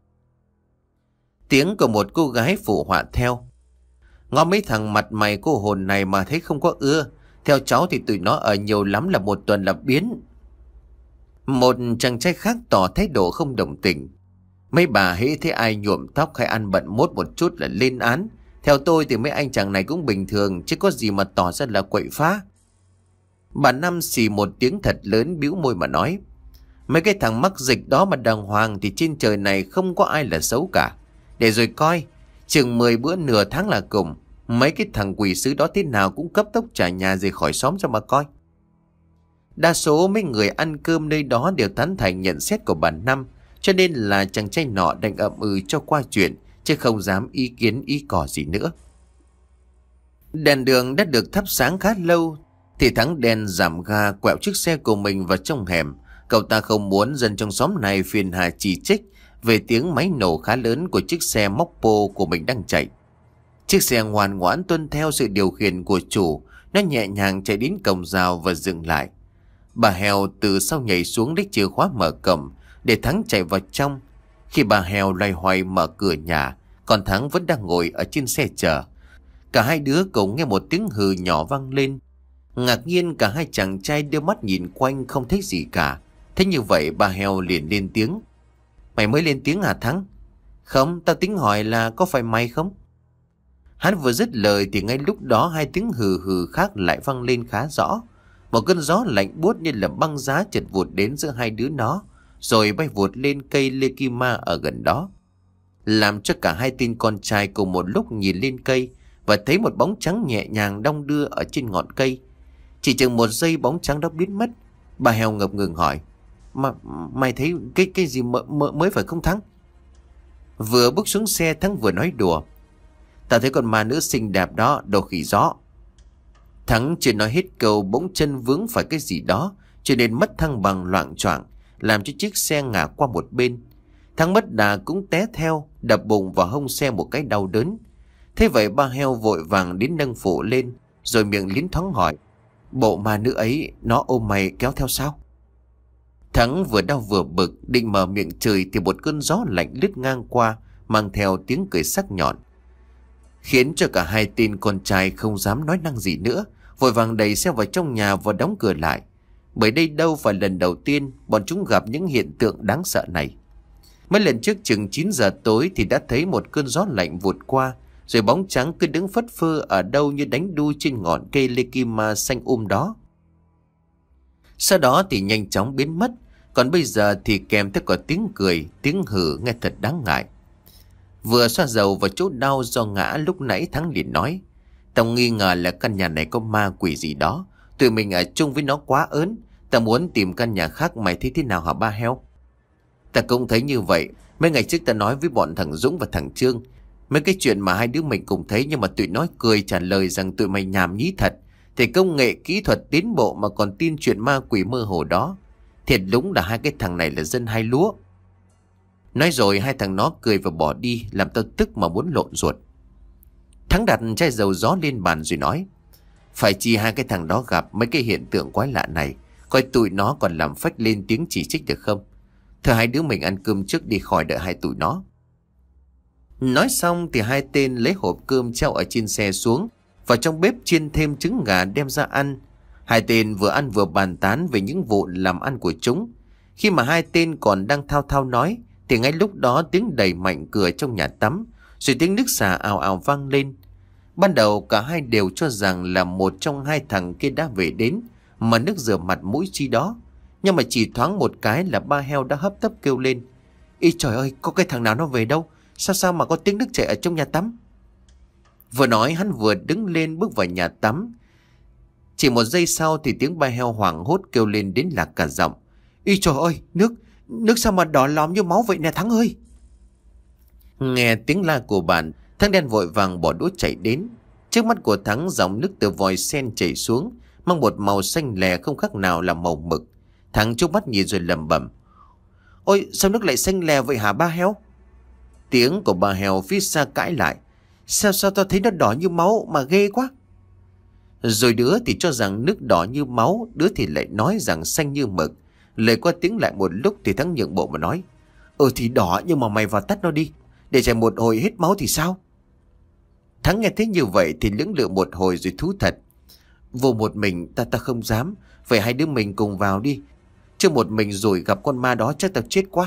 Speaker 1: Tiếng của một cô gái phụ họa theo. Ngó mấy thằng mặt mày cô hồn này mà thấy không có ưa. Theo cháu thì tụi nó ở nhiều lắm là một tuần là biến. Một chàng trai khác tỏ thái độ không đồng tình. Mấy bà hễ thấy ai nhuộm tóc hay ăn bận mốt một chút là lên án. Theo tôi thì mấy anh chàng này cũng bình thường, chứ có gì mà tỏ ra là quậy phá. Bà Năm xì một tiếng thật lớn, bĩu môi mà nói: Mấy cái thằng mắc dịch đó mà đàng hoàng thì trên trời này không có ai là xấu cả. Để rồi coi, chừng mười bữa nửa tháng là cùng. Mấy cái thằng quỷ sứ đó thế nào cũng cấp tốc trả nhà rời khỏi xóm cho mà coi. Đa số mấy người ăn cơm nơi đó đều tán thành nhận xét của bà Năm, cho nên là chàng trai nọ đành ậm ừ cho qua chuyện, chứ không dám ý kiến ý cò gì nữa. Đèn đường đã được thắp sáng khá lâu thì Thắng đèn giảm ga quẹo chiếc xe của mình vào trong hẻm. Cậu ta không muốn dân trong xóm này phiền hà chỉ trích về tiếng máy nổ khá lớn của chiếc xe móc pô của mình đang chạy. Chiếc xe ngoan ngoãn tuân theo sự điều khiển của chủ, nó nhẹ nhàng chạy đến cổng rào và dừng lại. Bà Hèo từ sau nhảy xuống lấy chìa khóa mở cổng để Thắng chạy vào trong. Khi bà Hèo loay hoay mở cửa nhà, còn Thắng vẫn đang ngồi ở trên xe chờ. Cả hai đứa cùng nghe một tiếng hừ nhỏ vang lên. Ngạc nhiên cả hai chàng trai đưa mắt nhìn quanh không thấy gì cả. Thế như vậy bà Hèo liền lên tiếng: Mày mới lên tiếng hả Thắng? Không, tao tính hỏi là có phải mày không? Hắn vừa dứt lời thì ngay lúc đó hai tiếng hừ hừ khác lại vang lên khá rõ. Một cơn gió lạnh buốt như là băng giá chợt vụt đến giữa hai đứa nó, rồi bay vụt lên cây lê kim ma ở gần đó, làm cho cả hai tên con trai cùng một lúc nhìn lên cây và thấy một bóng trắng nhẹ nhàng đong đưa ở trên ngọn cây. Chỉ chừng một giây bóng trắng đó biến mất. Bà Hèo ngập ngừng hỏi: Mà mày thấy cái cái gì mơ, mơ, mới phải không Thắng? Vừa bước xuống xe Thắng vừa nói đùa. Tao thấy con ma nữ xinh đẹp đó, đồ khỉ gió. Thắng chưa nói hết câu bỗng chân vướng phải cái gì đó, cho nên mất thăng bằng loạng choạng, làm cho chiếc xe ngả qua một bên. Thắng mất đà cũng té theo, đập bụng vào hông xe một cái đau đớn. Thế vậy ba heo vội vàng đến nâng phụ lên, rồi miệng liến thoáng hỏi: bộ ma nữ ấy nó ôm mày kéo theo sao? Thắng vừa đau vừa bực, định mở miệng chửi thì một cơn gió lạnh lướt ngang qua, mang theo tiếng cười sắc nhọn, khiến cho cả hai tên con trai không dám nói năng gì nữa, vội vàng đẩy xe vào trong nhà và đóng cửa lại. Bởi đây đâu phải lần đầu tiên bọn chúng gặp những hiện tượng đáng sợ này. Mấy lần trước chừng chín giờ tối thì đã thấy một cơn gió lạnh vụt qua, rồi bóng trắng cứ đứng phất phơ ở đâu như đánh đu trên ngọn cây lê kim ma xanh um đó. Sau đó thì nhanh chóng biến mất, còn bây giờ thì kèm theo cả tiếng cười, tiếng hử nghe thật đáng ngại. Vừa xoa dầu vào chỗ đau do ngã lúc nãy Thắng liền nói: tao nghi ngờ là căn nhà này có ma quỷ gì đó, tụi mình ở chung với nó quá ớn, tao muốn tìm căn nhà khác, mày thấy thế nào hả ba heo? Ta cũng thấy như vậy. Mấy ngày trước ta nói với bọn thằng Dũng và thằng Trương mấy cái chuyện mà hai đứa mình cùng thấy, nhưng mà tụi nó cười trả lời rằng tụi mày nhảm nhí thật. Thì công nghệ kỹ thuật tiến bộ mà còn tin chuyện ma quỷ mơ hồ đó. Thiệt đúng là hai cái thằng này là dân hai lúa. Nói rồi hai thằng nó cười và bỏ đi, làm tao tức mà muốn lộn ruột. Thắng đặt chai dầu gió lên bàn rồi nói: phải chi hai cái thằng đó gặp mấy cái hiện tượng quái lạ này, coi tụi nó còn làm phách lên tiếng chỉ trích được không? Thôi hai đứa mình ăn cơm trước đi, khỏi đợi hai tụi nó. Nói xong thì hai tên lấy hộp cơm treo ở trên xe xuống, vào trong bếp chiên thêm trứng gà đem ra ăn. Hai tên vừa ăn vừa bàn tán về những vụ làm ăn của chúng. Khi mà hai tên còn đang thao thao nói thì ngay lúc đó tiếng đẩy mạnh cửa trong nhà tắm, rồi tiếng nước xả ào ào vang lên. Ban đầu cả hai đều cho rằng là một trong hai thằng kia đã về đến mà nước rửa mặt mũi chi đó. Nhưng mà chỉ thoáng một cái là ba heo đã hấp tấp kêu lên: ý trời ơi, có cái thằng nào nó về đâu? Sao sao mà có tiếng nước chảy ở trong nhà tắm? Vừa nói hắn vừa đứng lên bước vào nhà tắm. Chỉ một giây sau thì tiếng ba heo hoảng hốt kêu lên đến lạc cả giọng: ý trời ơi, nước, nước sao mà đỏ lòm như máu vậy nè Thắng ơi! Nghe tiếng la của bạn, Thắng đen vội vàng bỏ đũa chạy đến. Trước mắt của Thắng dòng nước từ vòi sen chảy xuống, mang một màu xanh lè không khác nào là màu mực. Thắng chốc mắt nhìn rồi lẩm bẩm: ôi, sao nước lại xanh lè vậy hả ba heo? Tiếng của bà heo phía xa cãi lại: Sao sao tao thấy nó đỏ như máu mà ghê quá. Rồi đứa thì cho rằng nước đỏ như máu, đứa thì lại nói rằng xanh như mực. Lời qua tiếng lại một lúc thì Thắng nhượng bộ mà nói: Ừ thì đỏ, nhưng mà mày vào tắt nó đi, để chảy một hồi hết máu thì sao? Thắng nghe thấy như vậy thì lưỡng lự một hồi rồi thú thật: Vô một mình ta ta không dám, vậy hai đứa mình cùng vào đi, chứ một mình rồi gặp con ma đó chắc tao chết quá.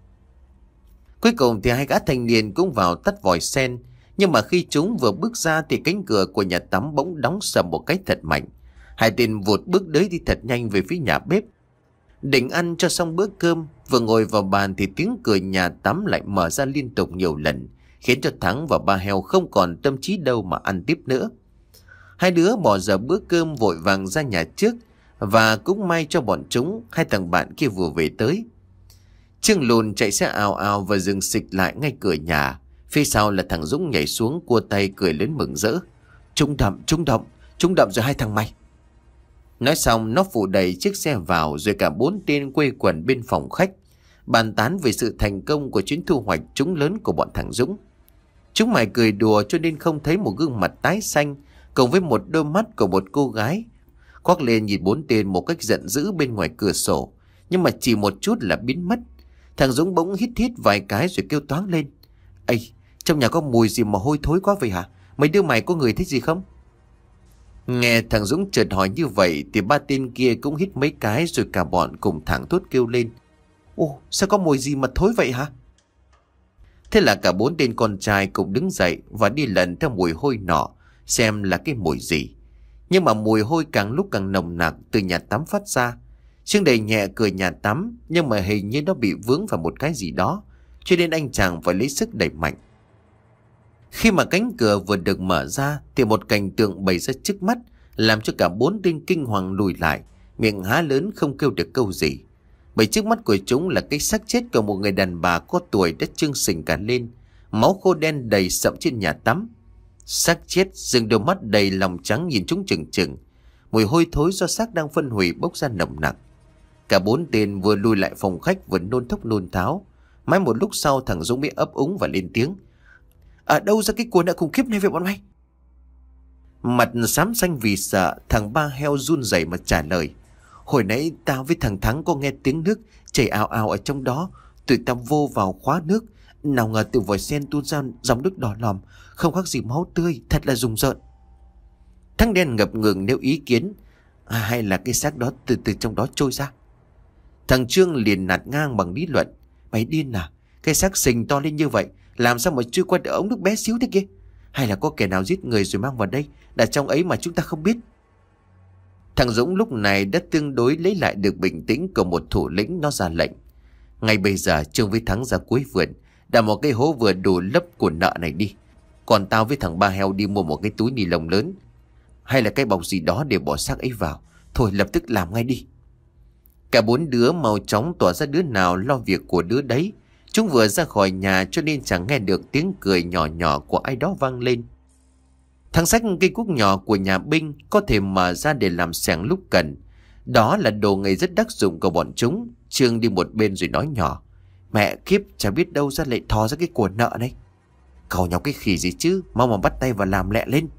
Speaker 1: Cuối cùng thì hai gã thanh niên cũng vào tắt vòi sen. Nhưng mà khi chúng vừa bước ra thì cánh cửa của nhà tắm bỗng đóng sầm một cái thật mạnh. Hai tên vụt bước tới đi thật nhanh về phía nhà bếp. Định ăn cho xong bữa cơm, vừa ngồi vào bàn thì tiếng cười nhà tắm lại mở ra liên tục nhiều lần, khiến cho Thắng và ba heo không còn tâm trí đâu mà ăn tiếp nữa. Hai đứa bỏ dở bữa cơm vội vàng ra nhà trước, và cũng may cho bọn chúng, hai thằng bạn kia vừa về tới. Trương Lùn chạy xe ào ào và dừng xịch lại ngay cửa nhà. Phía sau là thằng Dũng nhảy xuống cua tay cười lớn mừng rỡ: Trúng đậm, trúng đậm, trúng đậm rồi hai thằng mày. Nói xong nó phụ đẩy chiếc xe vào, rồi cả bốn tên quây quần bên phòng khách, bàn tán về sự thành công của chuyến thu hoạch trúng lớn của bọn thằng Dũng. Chúng mày cười đùa cho nên không thấy một gương mặt tái xanh, cùng với một đôi mắt của một cô gái khoác lên nhìn bốn tên một cách giận dữ bên ngoài cửa sổ. Nhưng mà chỉ một chút là biến mất. Thằng Dũng bỗng hít hít vài cái rồi kêu toáng lên: Ây, trong nhà có mùi gì mà hôi thối quá vậy hả? Mấy đứa mày có người thấy gì không? Nghe thằng Dũng chợt hỏi như vậy thì ba tên kia cũng hít mấy cái, rồi cả bọn cùng thẳng thốt kêu lên: Ồ, sao có mùi gì mà thối vậy hả? Thế là cả bốn tên con trai cùng đứng dậy và đi lần theo mùi hôi nọ, xem là cái mùi gì. Nhưng mà mùi hôi càng lúc càng nồng nặc từ nhà tắm phát ra. Trương đẩy nhẹ cửa nhà tắm, nhưng mà hình như nó bị vướng vào một cái gì đó, cho nên anh chàng phải lấy sức đẩy mạnh. Khi mà cánh cửa vừa được mở ra thì một cảnh tượng bày ra trước mắt, làm cho cả bốn tên kinh hoàng lùi lại, miệng há lớn không kêu được câu gì. Bởi trước mắt của chúng là cái xác chết của một người đàn bà có tuổi đã chưng sình cả lên, máu khô đen đầy sậm trên nhà tắm. Xác chết dừng đôi mắt đầy lòng trắng nhìn chúng chừng chừng. Mùi hôi thối do xác đang phân hủy bốc ra nồng nặc. Cả bốn tên vừa lùi lại phòng khách vừa nôn thốc nôn tháo. Mãi một lúc sau thằng Dũng mới ấp úng và lên tiếng: "Ở đâu ra cái quần đã khủng khiếp này vậy bọn mày?" Mặt xám xanh vì sợ, thằng Ba Heo run rẩy mà trả lời: "Hồi nãy tao với thằng Thắng có nghe tiếng nước chảy ào ào ở trong đó. Tụi tao vô vào khóa nước, nào ngờ từ vòi sen tuôn ra dòng nước đỏ lòm, không khác gì máu tươi, thật là rùng rợn." Thằng đen ngập ngừng nêu ý kiến: à, "Hay là cái xác đó từ từ trong đó trôi ra?" Thằng Trương liền nạt ngang bằng lý luận: "Mày điên à? Cái xác sình to lên như vậy, làm sao mà chui qua được ống nước bé xíu thế kia? Hay là có kẻ nào giết người rồi mang vào đây, đặt trong ấy mà chúng ta không biết?" Thằng Dũng lúc này đã tương đối lấy lại được bình tĩnh của một thủ lĩnh. Nó ra lệnh: "Ngay bây giờ Trương với Thắng ra cuối vườn, đào một cái hố vừa đủ lấp của nợ này đi. Còn tao với thằng Ba Heo đi mua một cái túi ni lông lớn, hay là cái bọc gì đó để bỏ xác ấy vào. Thôi lập tức làm ngay đi." Cả bốn đứa mau chóng tỏa ra, đứa nào lo việc của đứa đấy. Chúng vừa ra khỏi nhà cho nên chẳng nghe được tiếng cười nhỏ nhỏ của ai đó vang lên. Thằng xách cây cuốc nhỏ của nhà binh có thể mở ra để làm xẻng lúc cần. Đó là đồ nghề rất đắc dụng của bọn chúng. Trương đi một bên rồi nói nhỏ: "Mẹ kiếp, chả biết đâu ra lại thò ra cái của nợ này. Càu nhóc cái khỉ gì chứ, mau mà bắt tay vào làm lẹ lên."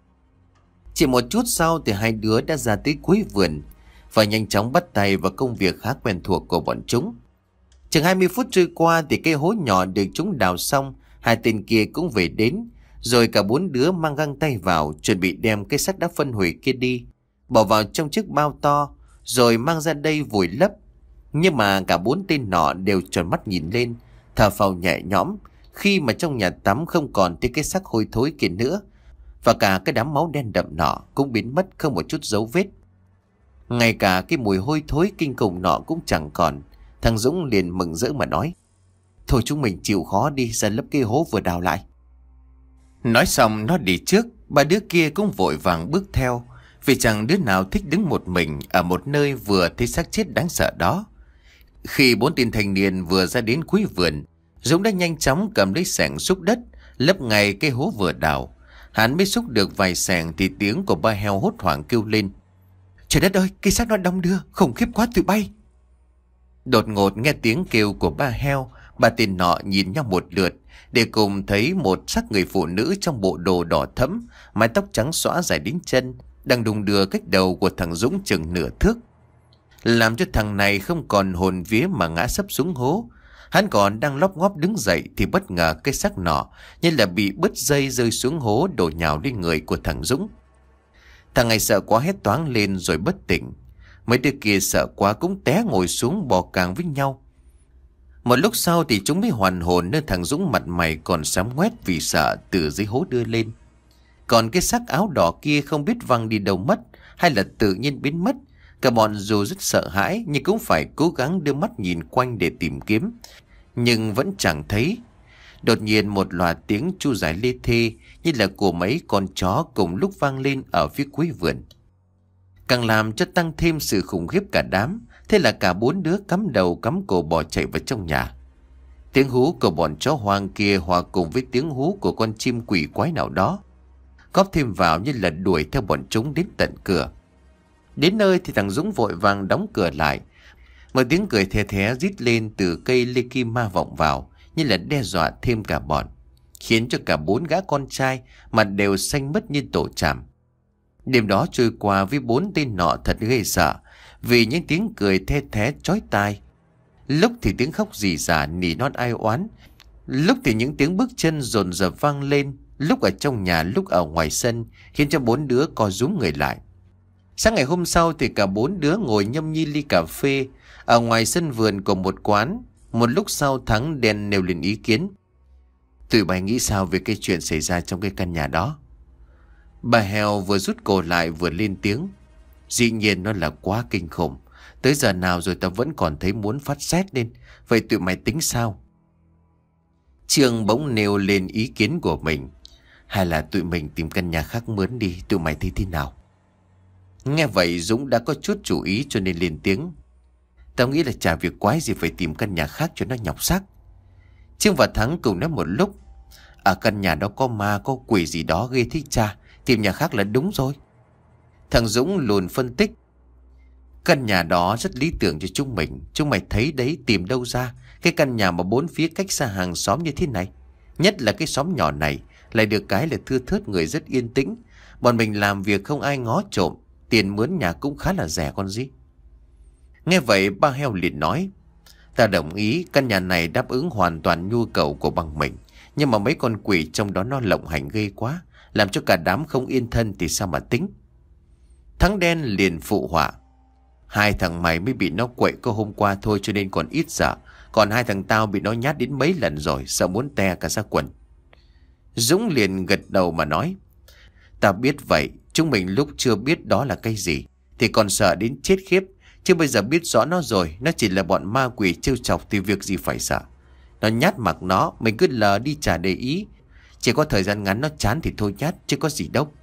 Speaker 1: Chỉ một chút sau thì hai đứa đã ra tới cuối vườn và nhanh chóng bắt tay vào công việc khá quen thuộc của bọn chúng. Chừng hai mươi phút trôi qua thì cái hố nhỏ được chúng đào xong, hai tên kia cũng về đến. Rồi cả bốn đứa mang găng tay vào, chuẩn bị đem cái xác đã phân hủy kia đi, bỏ vào trong chiếc bao to, rồi mang ra đây vùi lấp. Nhưng mà cả bốn tên nọ đều tròn mắt nhìn lên, thở phào nhẹ nhõm khi mà trong nhà tắm không còn thấy cái xác hôi thối kia nữa, và cả cái đám máu đen đậm nọ cũng biến mất không một chút dấu vết. Ngay cả cái mùi hôi thối kinh khủng nọ cũng chẳng còn. Thằng Dũng liền mừng rỡ mà nói: "Thôi chúng mình chịu khó đi ra lấp cái hố vừa đào lại." Nói xong nó đi trước, ba đứa kia cũng vội vàng bước theo, vì chẳng đứa nào thích đứng một mình ở một nơi vừa thấy xác chết đáng sợ đó. Khi bốn tên thanh niên vừa ra đến cuối vườn, Dũng đã nhanh chóng cầm lấy xẻng xúc đất, lấp ngay cái hố vừa đào. Hắn mới xúc được vài xẻng thì tiếng của Ba Heo hốt hoảng kêu lên: "Trời đất ơi, cái xác nó đong đưa, khủng khiếp quá tụi bay!" Đột ngột nghe tiếng kêu của Ba Heo, ba tên nọ nhìn nhau một lượt để cùng thấy một xác người phụ nữ trong bộ đồ đỏ thẫm, mái tóc trắng xõa dài đến chân, đang đung đưa cách đầu của thằng Dũng chừng nửa thước, làm cho thằng này không còn hồn vía mà ngã sấp xuống hố. Hắn còn đang lóp ngóp đứng dậy thì bất ngờ cái xác nọ như là bị bứt dây rơi xuống hố, đổ nhào lên người của thằng Dũng. Thằng này sợ quá hét toáng lên rồi bất tỉnh. Mấy đứa kia sợ quá cũng té ngồi xuống bò càng với nhau. Một lúc sau thì chúng mới hoàn hồn, nên thằng Dũng mặt mày còn xám ngoét vì sợ từ dưới hố đưa lên. Còn cái xác áo đỏ kia không biết văng đi đâu mất hay là tự nhiên biến mất. Cả bọn dù rất sợ hãi nhưng cũng phải cố gắng đưa mắt nhìn quanh để tìm kiếm, nhưng vẫn chẳng thấy. Đột nhiên một loạt tiếng chu dài lê thê như là của mấy con chó cùng lúc vang lên ở phía cuối vườn, càng làm cho tăng thêm sự khủng khiếp cả đám. Thế là cả bốn đứa cắm đầu cắm cổ bỏ chạy vào trong nhà. Tiếng hú của bọn chó hoang kia hòa cùng với tiếng hú của con chim quỷ quái nào đó góp thêm vào như là đuổi theo bọn chúng đến tận cửa. Đến nơi thì thằng Dũng vội vàng đóng cửa lại. Một tiếng cười the thé rít lên từ cây lê kim ma vọng vào như là đe dọa thêm cả bọn, khiến cho cả bốn gã con trai mặt đều xanh mét như tổ chàm. Đêm đó trôi qua với bốn tên nọ thật ghê sợ, vì những tiếng cười the thé chói tai. Lúc thì tiếng khóc rỉ rả nỉ non ai oán, lúc thì những tiếng bước chân dồn dập vang lên, lúc ở trong nhà lúc ở ngoài sân, khiến cho bốn đứa co rúm người lại. Sáng ngày hôm sau thì cả bốn đứa ngồi nhâm nhi ly cà phê ở ngoài sân vườn của một quán. Một lúc sau Thắng đen nêu lên ý kiến: "Tụi bay nghĩ sao về cái chuyện xảy ra trong cái căn nhà đó?" Bà Heo vừa rút cổ lại vừa lên tiếng: "Dĩ nhiên nó là quá kinh khủng. Tới giờ nào rồi ta vẫn còn thấy muốn phát sét lên. Vậy tụi mày tính sao?" Trương bỗng nêu lên ý kiến của mình: "Hay là tụi mình tìm căn nhà khác mướn đi, tụi mày thấy thế nào?" Nghe vậy Dũng đã có chút chủ ý cho nên lên tiếng: Tao nghĩ là chả việc quái gì phải tìm căn nhà khác cho nó nhọc xác. Trương và Thắng cùng nói một lúc. Ở căn nhà đó có ma có quỷ gì đó ghê thích cha, tìm nhà khác là đúng rồi. Thằng Dũng lùn phân tích. Căn nhà đó rất lý tưởng cho chúng mình. Chúng mày thấy đấy, tìm đâu ra cái căn nhà mà bốn phía cách xa hàng xóm như thế này. Nhất là cái xóm nhỏ này, lại được cái là thưa thớt người rất yên tĩnh. Bọn mình làm việc không ai ngó trộm, tiền mướn nhà cũng khá là rẻ con gì. Nghe vậy ba Heo liền nói. Ta đồng ý, căn nhà này đáp ứng hoàn toàn nhu cầu của bằng mình. Nhưng mà mấy con quỷ trong đó nó lộng hành ghê quá, làm cho cả đám không yên thân thì sao mà tính. Thắng Đen liền phụ họa. Hai thằng mày mới bị nó quậy có hôm qua thôi cho nên còn ít sợ. Còn hai thằng tao bị nó nhát đến mấy lần rồi, sợ muốn te cả ra quần. Dũng liền gật đầu mà nói. Tao biết vậy, chúng mình lúc chưa biết đó là cái gì thì còn sợ đến chết khiếp. Chứ bây giờ biết rõ nó rồi, nó chỉ là bọn ma quỷ trêu chọc thì việc gì phải sợ. Nó nhát mặc nó, mình cứ lờ đi chả để ý. Chỉ có thời gian ngắn nó chán thì thôi nhát, chứ có gì đâu.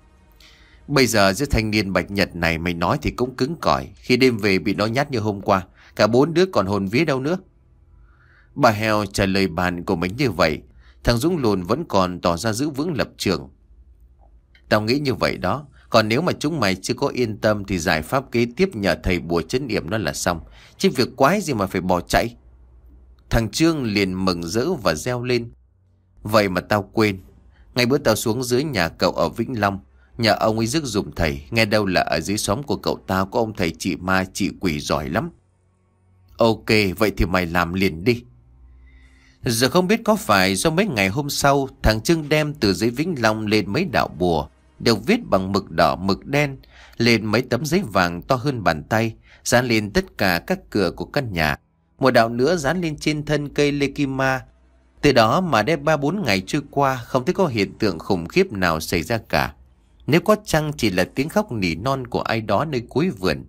Speaker 1: Bây giờ giữa thanh niên Bạch Nhật này mày nói thì cũng cứng cỏi. Khi đêm về bị nó nhát như hôm qua, cả bốn đứa còn hồn vía đâu nữa. Bà Heo trả lời bạn của mình như vậy. Thằng Dũng lùn vẫn còn tỏ ra giữ vững lập trường. Tao nghĩ như vậy đó. Còn nếu mà chúng mày chưa có yên tâm thì giải pháp kế tiếp nhờ thầy bùa trấn yểm nó là xong. Chứ việc quái gì mà phải bỏ chạy. Thằng Trương liền mừng rỡ và reo lên. Vậy mà tao quên. Ngày bữa tao xuống dưới nhà cậu ở Vĩnh Long, nhà ông ấy rước giùm thầy. Nghe đâu là ở dưới xóm của cậu tao có ông thầy trị ma trị quỷ giỏi lắm. Ok, vậy thì mày làm liền đi. Giờ không biết có phải do mấy ngày hôm sau thằng Trương đem từ dưới Vĩnh Long lên mấy đạo bùa, đều viết bằng mực đỏ mực đen, lên mấy tấm giấy vàng to hơn bàn tay, dán lên tất cả các cửa của căn nhà. Một đạo nữa dán lên trên thân cây lê kim ma. Từ đó mà đến ba bốn ngày trôi qua, không thấy có hiện tượng khủng khiếp nào xảy ra cả. Nếu có chăng chỉ là tiếng khóc nỉ non của ai đó nơi cuối vườn.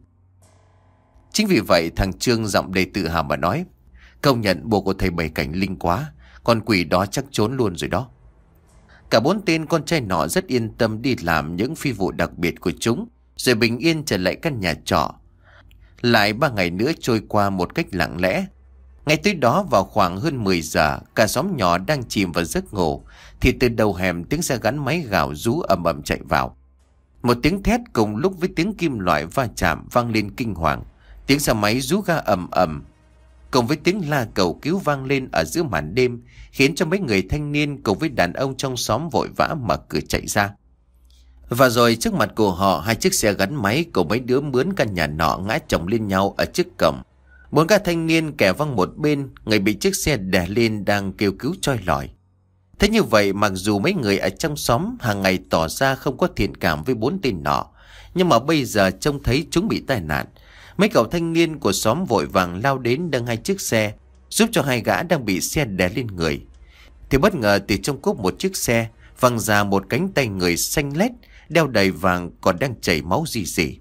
Speaker 1: Chính vì vậy thằng Trương giọng đầy tự hào mà nói. Công nhận bùa của thầy Bảy Cảnh linh quá, con quỷ đó chắc trốn luôn rồi đó. Cả bốn tên con trai nọ rất yên tâm đi làm những phi vụ đặc biệt của chúng, rồi bình yên trở lại căn nhà trọ. Lại ba ngày nữa trôi qua một cách lặng lẽ. Ngày tới đó vào khoảng hơn mười giờ, cả xóm nhỏ đang chìm vào giấc ngủ, thì từ đầu hẻm tiếng xe gắn máy gào rú ầm ầm chạy vào. Một tiếng thét cùng lúc với tiếng kim loại va chạm vang lên kinh hoàng. Tiếng xe máy rú ga ầm ầm cùng với tiếng la cầu cứu vang lên ở giữa màn đêm, khiến cho mấy người thanh niên cùng với đàn ông trong xóm vội vã mở cửa chạy ra. Và rồi trước mặt của họ, hai chiếc xe gắn máy của mấy đứa mướn căn nhà nọ ngã chồng lên nhau ở trước cổng. Bốn gã thanh niên kẻ văng một bên, người bị chiếc xe đè lên đang kêu cứu choi lỏi. Thế như vậy, mặc dù mấy người ở trong xóm hàng ngày tỏ ra không có thiện cảm với bốn tên nọ, nhưng mà bây giờ trông thấy chúng bị tai nạn, mấy cậu thanh niên của xóm vội vàng lao đến nâng hai chiếc xe, giúp cho hai gã đang bị xe đè lên người. Thì bất ngờ từ trong cốp một chiếc xe văng ra một cánh tay người xanh lét, đeo đầy vàng còn đang chảy máu rỉ rỉ.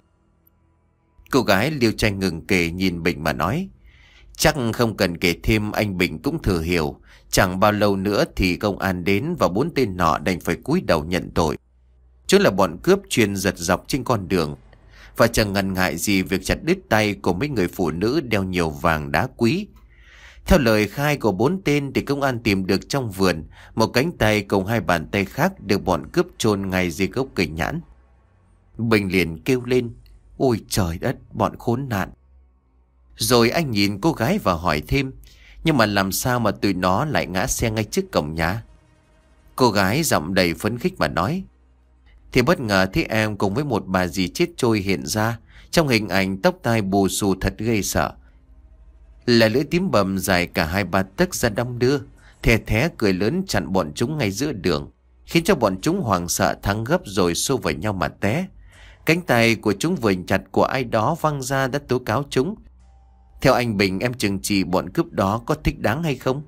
Speaker 1: Cô gái liêu trai ngừng kể nhìn Bình mà nói. Chắc không cần kể thêm, anh Bình cũng thừa hiểu. Chẳng bao lâu nữa thì công an đến và bốn tên nọ đành phải cúi đầu nhận tội. Chúng là bọn cướp chuyên giật dọc trên con đường, và chẳng ngần ngại gì việc chặt đứt tay của mấy người phụ nữ đeo nhiều vàng đá quý. Theo lời khai của bốn tên thì công an tìm được trong vườn một cánh tay cùng hai bàn tay khác được bọn cướp chôn ngay dưới gốc cây nhãn. Bình liền kêu lên. Ôi trời đất, bọn khốn nạn. Rồi anh nhìn cô gái và hỏi thêm. Nhưng mà làm sao mà tụi nó lại ngã xe ngay trước cổng nhà? Cô gái giọng đầy phấn khích mà nói. Thì bất ngờ thấy em cùng với một bà dì chết trôi hiện ra. Trong hình ảnh tóc tai bù xù thật ghê sợ. Là lưỡi tím bầm dài cả hai ba tấc ra đong đưa, thè thé cười lớn chặn bọn chúng ngay giữa đường, khiến cho bọn chúng hoảng sợ thắng gấp rồi xô vào nhau mà té. Cánh tay của chúng vừa chặt của ai đó văng ra đã tố cáo chúng. Theo anh Bình, em trừng trị bọn cướp đó có thích đáng hay không?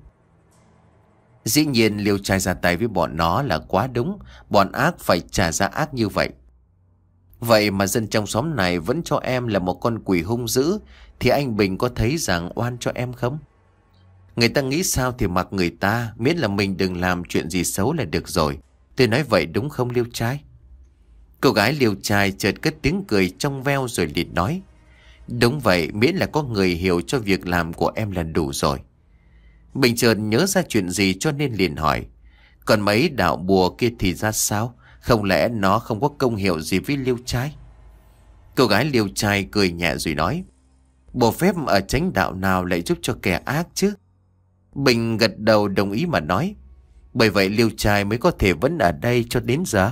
Speaker 1: Dĩ nhiên liều trai ra tay với bọn nó là quá đúng. Bọn ác phải trả giá ác như vậy. Vậy mà dân trong xóm này vẫn cho em là một con quỷ hung dữ, thì anh Bình có thấy rằng oan cho em không? Người ta nghĩ sao thì mặc người ta, miễn là mình đừng làm chuyện gì xấu là được rồi. Tôi nói vậy đúng không liêu trai? Cô gái liêu trai chợt cất tiếng cười trong veo rồi liền nói. Đúng vậy, miễn là có người hiểu cho việc làm của em là đủ rồi. Bình chợt nhớ ra chuyện gì cho nên liền hỏi. Còn mấy đạo bùa kia thì ra sao? Không lẽ nó không có công hiệu gì với liêu trai? Cô gái liêu trai cười nhẹ rồi nói. Bùa phép ở chánh đạo nào lại giúp cho kẻ ác chứ? Bình gật đầu đồng ý mà nói. Bởi vậy liêu trai mới có thể vẫn ở đây cho đến giờ.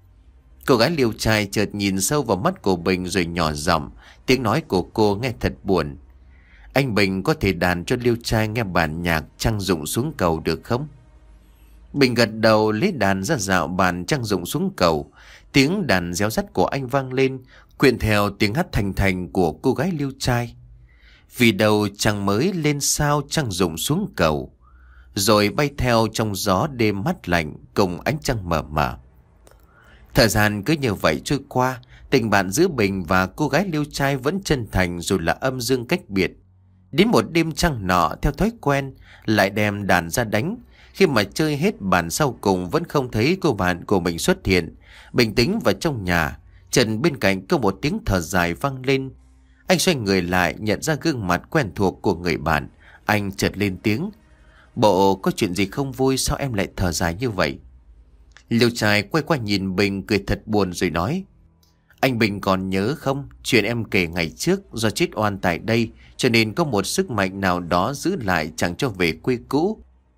Speaker 1: Cô gái liêu trai chợt nhìn sâu vào mắt của Bình rồi nhỏ giọng. Tiếng nói của cô nghe thật buồn. Anh Bình có thể đàn cho liêu trai nghe bản nhạc Trăng Rụng Xuống Cầu được không? Bình gật đầu lấy đàn ra dạo bàn Trăng Rụng Xuống Cầu. Tiếng đàn réo rắt của anh vang lên, quyện theo tiếng hát thành thành của cô gái liêu trai. Vì đầu trăng mới lên sao trăng rụng xuống cầu, rồi bay theo trong gió đêm mát lạnh cùng ánh trăng mờ mờ. Thời gian cứ như vậy trôi qua, tình bạn giữa Bình và cô gái liêu trai vẫn chân thành dù là âm dương cách biệt. Đến một đêm trăng nọ, theo thói quen lại đem đàn ra đánh. Khi mà chơi hết bàn sau cùng vẫn không thấy cô bạn của mình xuất hiện. Bình tĩnh vào trong nhà, trần bên cạnh có một tiếng thở dài vang lên. Anh xoay người lại nhận ra gương mặt quen thuộc của người bạn. Anh chợt lên tiếng. Bộ có chuyện gì không vui, sao em lại thở dài như vậy? Liêu trai quay qua nhìn Bình cười thật buồn rồi nói. Anh Bình còn nhớ không? Chuyện em kể ngày trước, do chết oan tại đây cho nên có một sức mạnh nào đó giữ lại chẳng cho về quê cũ.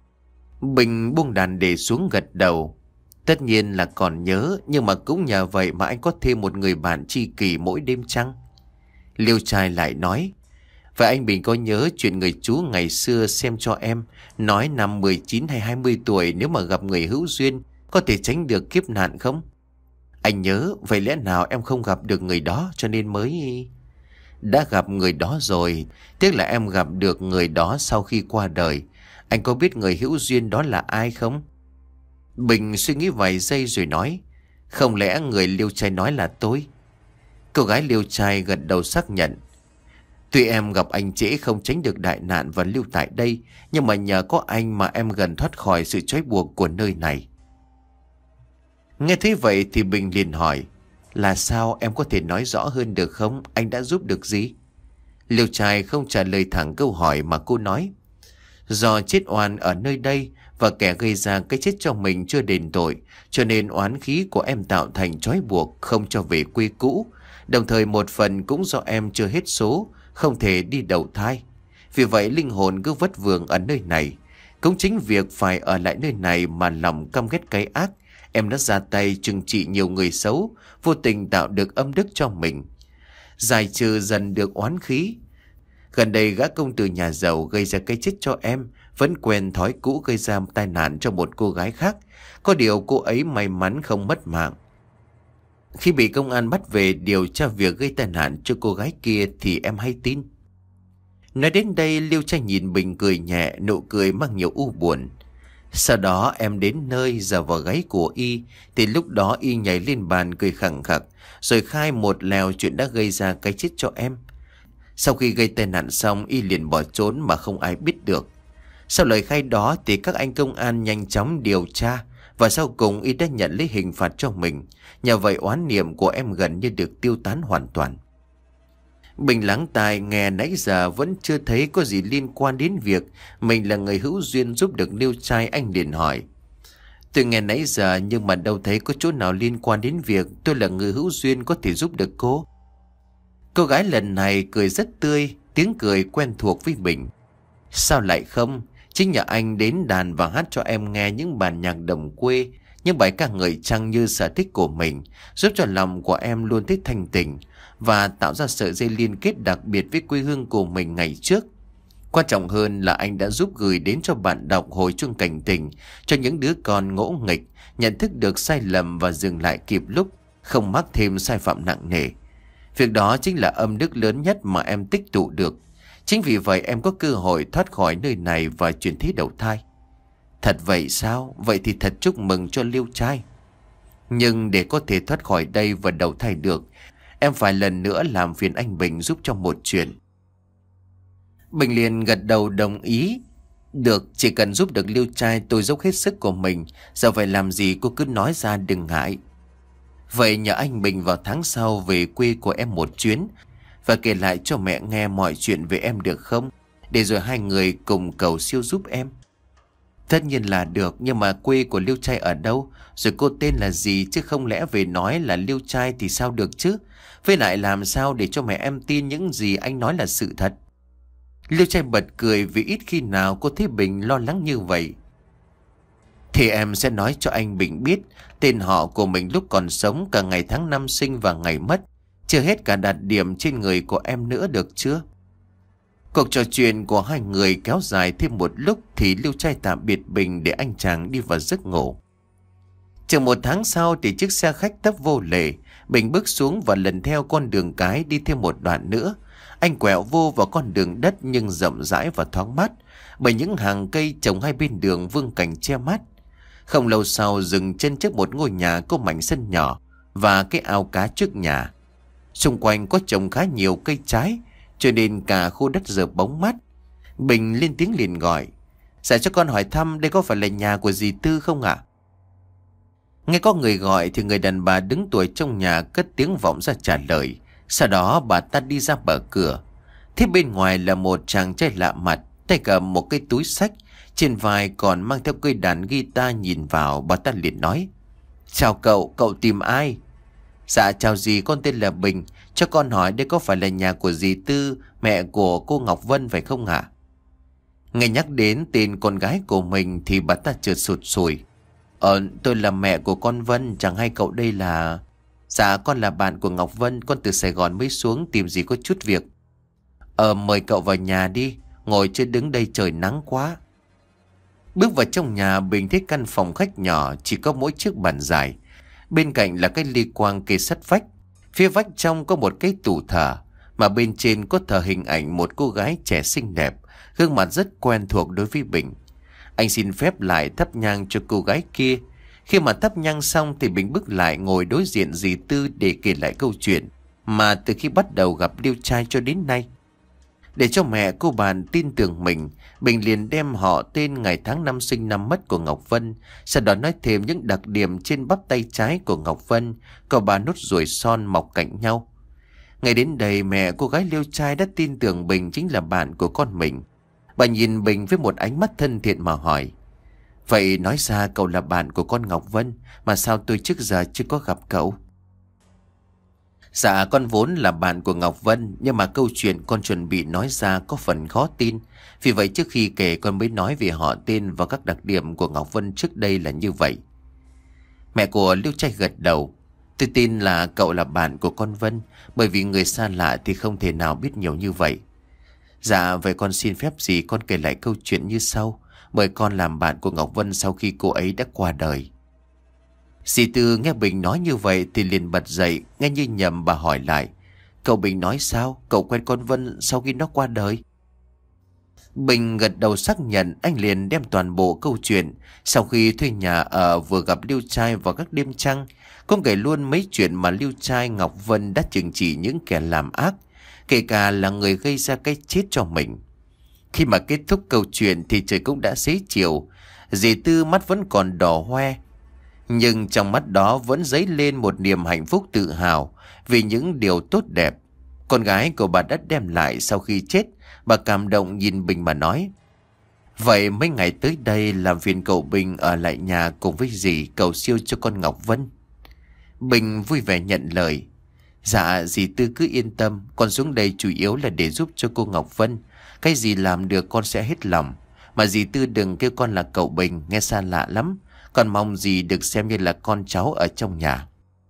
Speaker 1: Bình buông đàn để xuống gật đầu. Tất nhiên là còn nhớ, nhưng mà cũng nhờ vậy mà anh có thêm một người bạn tri kỷ mỗi đêm trăng. Liêu trai lại nói. Vậy anh Bình có nhớ chuyện người chú ngày xưa xem cho em, nói năm mười chín hay hai mươi tuổi nếu mà gặp người hữu duyên có thể tránh được kiếp nạn không? Anh nhớ, vậy lẽ nào em không gặp được người đó cho nên mới... Đã gặp người đó rồi, tiếc là em gặp được người đó sau khi qua đời. Anh có biết người hữu duyên đó là ai không? Bình suy nghĩ vài giây rồi nói. Không lẽ người liêu trai nói là tôi? Cô gái liêu trai gật đầu xác nhận. Tuy em gặp anh trễ không tránh được đại nạn và lưu tại đây, nhưng mà nhờ có anh mà em gần thoát khỏi sự trói buộc của nơi này. Nghe thế vậy thì Bình liền hỏi. Là sao, em có thể nói rõ hơn được không? Anh đã giúp được gì? Liêu trai không trả lời thẳng câu hỏi mà cô nói. Do chết oan ở nơi đây và kẻ gây ra cái chết cho mình chưa đền tội, cho nên oán khí của em tạo thành trói buộc không cho về quê cũ. Đồng thời một phần cũng do em chưa hết số, không thể đi đầu thai. Vì vậy linh hồn cứ vất vưởng ở nơi này. Cũng chính việc phải ở lại nơi này mà lòng căm ghét cái ác, em đã ra tay trừng trị nhiều người xấu, vô tình tạo được âm đức cho mình, giải trừ dần được oán khí. Gần đây gã công tử nhà giàu gây ra cái chết cho em vẫn quen thói cũ gây ra tai nạn cho một cô gái khác. Có điều cô ấy may mắn không mất mạng. Khi bị công an bắt về điều tra việc gây tai nạn cho cô gái kia thì em hay tin. Nói đến đây Liêu trai nhìn Bình cười nhẹ, nụ cười mang nhiều u buồn. Sau đó em đến nơi giờ vào gáy của y, thì lúc đó y nhảy lên bàn cười khẳng khặc, rồi khai một lèo chuyện đã gây ra cái chết cho em. Sau khi gây tai nạn xong y liền bỏ trốn mà không ai biết được. Sau lời khai đó thì các anh công an nhanh chóng điều tra, và sau cùng y đã nhận lấy hình phạt cho mình. Nhờ vậy oán niệm của em gần như được tiêu tán hoàn toàn. Bình lắng tai nghe nãy giờ vẫn chưa thấy có gì liên quan đến việc mình là người hữu duyên giúp được Liêu trai. Anh liền hỏi. Tôi nghe nãy giờ nhưng mà đâu thấy có chỗ nào liên quan đến việc tôi là người hữu duyên có thể giúp được cô. Cô gái lần này cười rất tươi, tiếng cười quen thuộc với Bình. Sao lại không? Chính nhờ anh đến đàn và hát cho em nghe những bản nhạc đồng quê, những bài ca ngợi trăng như sở thích của mình, giúp cho lòng của em luôn thích thanh tình và tạo ra sợi dây liên kết đặc biệt với quê hương của mình ngày trước. Quan trọng hơn là anh đã giúp gửi đến cho bạn đọc hồi chuông cảnh tỉnh cho những đứa con ngỗ nghịch, nhận thức được sai lầm và dừng lại kịp lúc, không mắc thêm sai phạm nặng nề. Việc đó chính là âm đức lớn nhất mà em tích tụ được. Chính vì vậy em có cơ hội thoát khỏi nơi này và chuyển thế đầu thai. Thật vậy sao? Vậy thì thật chúc mừng cho Liêu trai. Nhưng để có thể thoát khỏi đây và đầu thai được, em phải lần nữa làm phiền anh Bình giúp cho một chuyện. Bình liền gật đầu đồng ý. Được, chỉ cần giúp được Liêu trai tôi dốc hết sức của mình. Giờ phải làm gì cô cứ nói ra đừng ngại. Vậy nhờ anh Bình vào tháng sau về quê của em một chuyến. và kể lại cho mẹ nghe mọi chuyện về em được không? Để rồi hai người cùng cầu siêu giúp em. Tất nhiên là được, nhưng mà quê của Liêu Trai ở đâu? Rồi cô tên là gì? Chứ không lẽ về nói là Liêu Trai thì sao được chứ? Với lại làm sao để cho mẹ em tin những gì anh nói là sự thật? Liêu Trai bật cười vì ít khi nào cô thấy Bình lo lắng như vậy. Thì em sẽ nói cho anh Bình biết tên họ của mình lúc còn sống, cả ngày tháng năm sinh và ngày mất. Chưa hết cả đặc điểm trên người của em nữa, được chưa? Cuộc trò chuyện của hai người kéo dài thêm một lúc thì Liêu Trai tạm biệt Bình để anh chàng đi vào giấc ngủ. Chừng một tháng sau thì chiếc xe khách tấp vô lề. Bình bước xuống và lần theo con đường cái đi thêm một đoạn nữa. Anh quẹo vô vào con đường đất nhưng rộng rãi và thoáng mát, bởi những hàng cây trồng hai bên đường vương cảnh che mát. Không lâu sau dừng chân trước một ngôi nhà có mảnh sân nhỏ và cái ao cá trước nhà. Xung quanh có trồng khá nhiều cây trái, cho nên cả khu đất giờ bóng mát. Bình lên tiếng liền gọi: "Dạ cho con hỏi thăm, đây có phải là nhà của dì Tư không ạ?" Nghe có người gọi thì người đàn bà đứng tuổi trong nhà cất tiếng vọng ra trả lời. Sau đó bà ta đi ra mở cửa. Thế bên ngoài là một chàng trai lạ mặt, tay cầm một cái túi xách, trên vai còn mang theo cây đàn guitar. Nhìn vào, bà ta liền nói: "Chào cậu, cậu tìm ai?" "Dạ chào dì, con tên là Bình. Cho con hỏi đây có phải là nhà của dì Tư, mẹ của cô Ngọc Vân phải không ạ?" Nghe nhắc đến tên con gái của mình thì bà ta chợt sụt sùi. Ờ tôi là mẹ của con Vân, chẳng hay cậu đây là..." "Dạ con là bạn của Ngọc Vân, con từ Sài Gòn mới xuống tìm dì có chút việc." "Ờ mời cậu vào nhà đi, ngồi chứ đứng đây trời nắng quá." Bước vào trong nhà, Bình thấy căn phòng khách nhỏ chỉ có mỗi chiếc bàn dài. Bên cạnh là cái ly quang kê sắt vách. Phía vách trong có một cái tủ thờ, mà bên trên có thờ hình ảnh một cô gái trẻ xinh đẹp, gương mặt rất quen thuộc đối với Bình. Anh xin phép lại thắp nhang cho cô gái kia. Khi mà thắp nhang xong thì Bình bước lại ngồi đối diện dì Tư để kể lại câu chuyện mà từ khi bắt đầu gặp Liêu Trai cho đến nay. Để cho mẹ cô bạn tin tưởng mình, Bình liền đem họ, tên, ngày tháng năm sinh năm mất của Ngọc Vân, sau đó nói thêm những đặc điểm trên bắp tay trái của Ngọc Vân, có ba nốt ruồi son mọc cạnh nhau. Ngày đến đây mẹ cô gái Liêu Trai đã tin tưởng Bình chính là bạn của con mình. Bà nhìn Bình với một ánh mắt thân thiện mà hỏi: "Vậy nói ra cậu là bạn của con Ngọc Vân, mà sao tôi trước giờ chưa có gặp cậu?" "Dạ con vốn là bạn của Ngọc Vân, nhưng mà câu chuyện con chuẩn bị nói ra có phần khó tin. Vì vậy trước khi kể con mới nói về họ, tên và các đặc điểm của Ngọc Vân trước đây là như vậy." Mẹ của Liêu Trai gật đầu: "Tôi tin là cậu là bạn của con Vân, bởi vì người xa lạ thì không thể nào biết nhiều như vậy." "Dạ vậy con xin phép dì con kể lại câu chuyện như sau. Mời con làm bạn của Ngọc Vân sau khi cô ấy đã qua đời." Dì Tư nghe Bình nói như vậy thì liền bật dậy. Nghe như nhầm, bà hỏi lại: "Cậu Bình nói sao? Cậu quen con Vân sau khi nó qua đời?" Bình gật đầu xác nhận. Anh liền đem toàn bộ câu chuyện sau khi thuê nhà ở, vừa gặp Liêu Trai vào các đêm trăng. Cũng kể luôn mấy chuyện mà Liêu Trai, Ngọc Vân đã trừng trị những kẻ làm ác, kể cả là người gây ra cái chết cho mình. Khi mà kết thúc câu chuyện thì trời cũng đã xế chiều. Dì Tư mắt vẫn còn đỏ hoe, nhưng trong mắt đó vẫn dấy lên một niềm hạnh phúc tự hào vì những điều tốt đẹp con gái của bà đã đem lại sau khi chết. Bà cảm động nhìn Bình mà nói: "Vậy mấy ngày tới đây làm phiền cậu Bình ở lại nhà cùng với dì cầu siêu cho con Ngọc Vân." Bình vui vẻ nhận lời: "Dạ dì Tư cứ yên tâm, con xuống đây chủ yếu là để giúp cho cô Ngọc Vân. Cái gì làm được con sẽ hết lòng. Mà dì Tư đừng kêu con là cậu Bình, nghe xa lạ lắm. Con mong dì được xem như là con cháu ở trong nhà."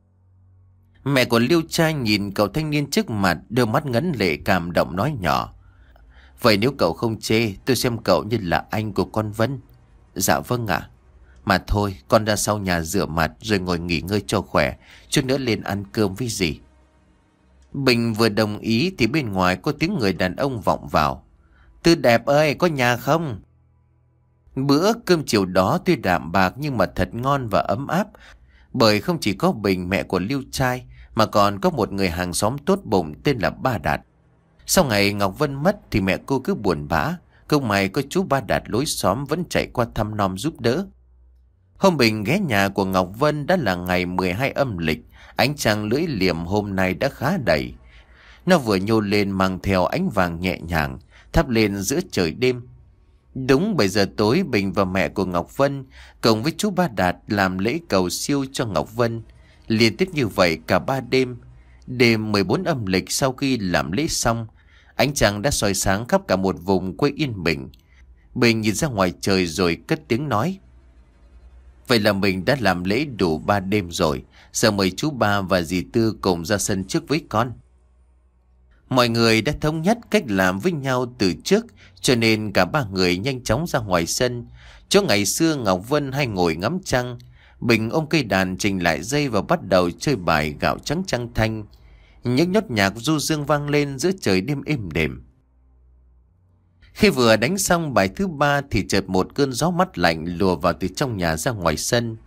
Speaker 1: Mẹ của Liêu Trai nhìn cậu thanh niên trước mặt, đôi mắt ngấn lệ cảm động nói nhỏ: "Vậy nếu cậu không chê, tôi xem cậu như là anh của con Vân." "Dạ vâng ạ. Mà thôi, con ra sau nhà rửa mặt rồi ngồi nghỉ ngơi cho khỏe, chút nữa lên ăn cơm với dì." Bình vừa đồng ý thì bên ngoài có tiếng người đàn ông vọng vào: "Tư đẹp ơi, có nhà không?" Bữa cơm chiều đó tuy đạm bạc nhưng mà thật ngon và ấm áp, bởi không chỉ có Bình, mẹ của Liêu Trai, mà còn có một người hàng xóm tốt bụng tên là Ba Đạt. Sau ngày Ngọc Vân mất thì mẹ cô cứ buồn bã. Không may có chú Ba Đạt lối xóm vẫn chạy qua thăm nom giúp đỡ. Hôm Bình ghé nhà của Ngọc Vân đã là ngày mười hai âm lịch. Ánh trăng lưỡi liềm hôm nay đã khá đầy. Nó vừa nhô lên mang theo ánh vàng nhẹ nhàng, thắp lên giữa trời đêm. Đúng bảy giờ tối, Bình và mẹ của Ngọc Vân cùng với chú Ba Đạt làm lễ cầu siêu cho Ngọc Vân. Liên tiếp như vậy cả ba đêm. Đêm mười bốn âm lịch, sau khi làm lễ xong, ánh trăng đã soi sáng khắp cả một vùng quê yên bình. Bình nhìn ra ngoài trời rồi cất tiếng nói: "Vậy là mình đã làm lễ đủ ba đêm rồi. Giờ mời chú Ba và dì Tư cùng ra sân trước với con." Mọi người đã thống nhất cách làm với nhau từ trước, cho nên cả ba người nhanh chóng ra ngoài sân. Chỗ ngày xưa Ngọc Vân hay ngồi ngắm trăng, Bình ôm cây đàn chỉnh lại dây và bắt đầu chơi bài gạo trắng trăng thanh. Những nốt nhạc du dương vang lên giữa trời đêm êm đềm. Khi vừa đánh xong bài thứ ba thì chợt một cơn gió mát lạnh lùa vào từ trong nhà ra ngoài sân,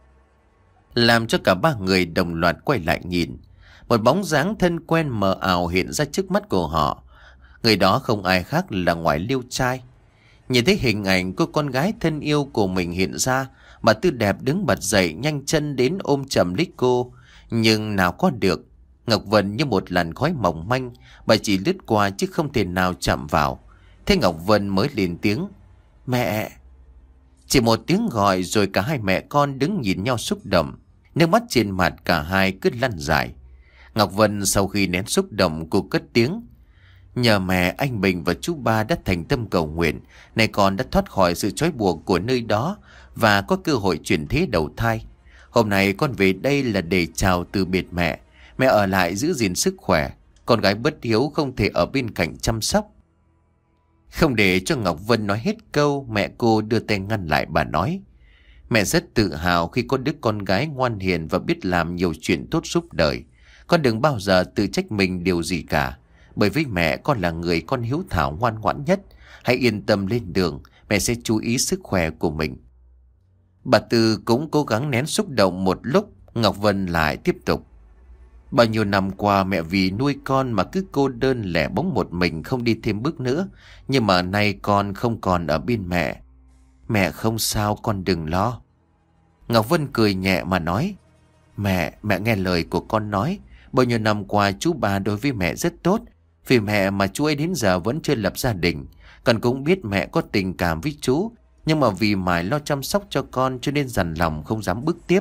Speaker 1: làm cho cả ba người đồng loạt quay lại nhìn. Một bóng dáng thân quen mờ ảo hiện ra trước mắt của họ. Người đó không ai khác là ngoại Liêu Trai. Nhìn thấy hình ảnh cô con gái thân yêu của mình hiện ra, bà Tư Đẹp đứng bật dậy nhanh chân đến ôm chầm lấy cô. Nhưng nào có được, Ngọc Vân như một làn khói mỏng manh, bà chỉ lướt qua chứ không thể nào chạm vào. Thế Ngọc Vân mới lên tiếng: "Mẹ!" Chỉ một tiếng gọi rồi cả hai mẹ con đứng nhìn nhau xúc động. Nước mắt trên mặt cả hai cứ lăn dài. Ngọc Vân sau khi nén xúc động, cô cất tiếng: "Nhờ mẹ, anh Bình và chú Ba đã thành tâm cầu nguyện, nay con đã thoát khỏi sự trói buộc của nơi đó và có cơ hội chuyển thế đầu thai. Hôm nay con về đây là để chào từ biệt mẹ. Mẹ ở lại giữ gìn sức khỏe. Con gái bất hiếu không thể ở bên cạnh chăm sóc." Không để cho Ngọc Vân nói hết câu, mẹ cô đưa tay ngăn lại. Bà nói: "Mẹ rất tự hào khi có đứa con gái ngoan hiền và biết làm nhiều chuyện tốt giúp đời. Con đừng bao giờ tự trách mình điều gì cả. Bởi với mẹ, con là người con hiếu thảo ngoan ngoãn nhất. Hãy yên tâm lên đường, mẹ sẽ chú ý sức khỏe của mình." Bà Tư cũng cố gắng nén xúc động một lúc. Ngọc Vân lại tiếp tục: "Bao nhiêu năm qua mẹ vì nuôi con mà cứ cô đơn lẻ bóng một mình, không đi thêm bước nữa. Nhưng mà nay con không còn ở bên mẹ. Mẹ không sao, con đừng lo." Ngọc Vân cười nhẹ mà nói: Mẹ, mẹ nghe lời của con nói. Bao nhiêu năm qua chú Ba đối với mẹ rất tốt. Vì mẹ mà chú ấy đến giờ vẫn chưa lập gia đình. Con cũng biết mẹ có tình cảm với chú, nhưng mà vì mải lo chăm sóc cho con cho nên dằn lòng không dám bước tiếp.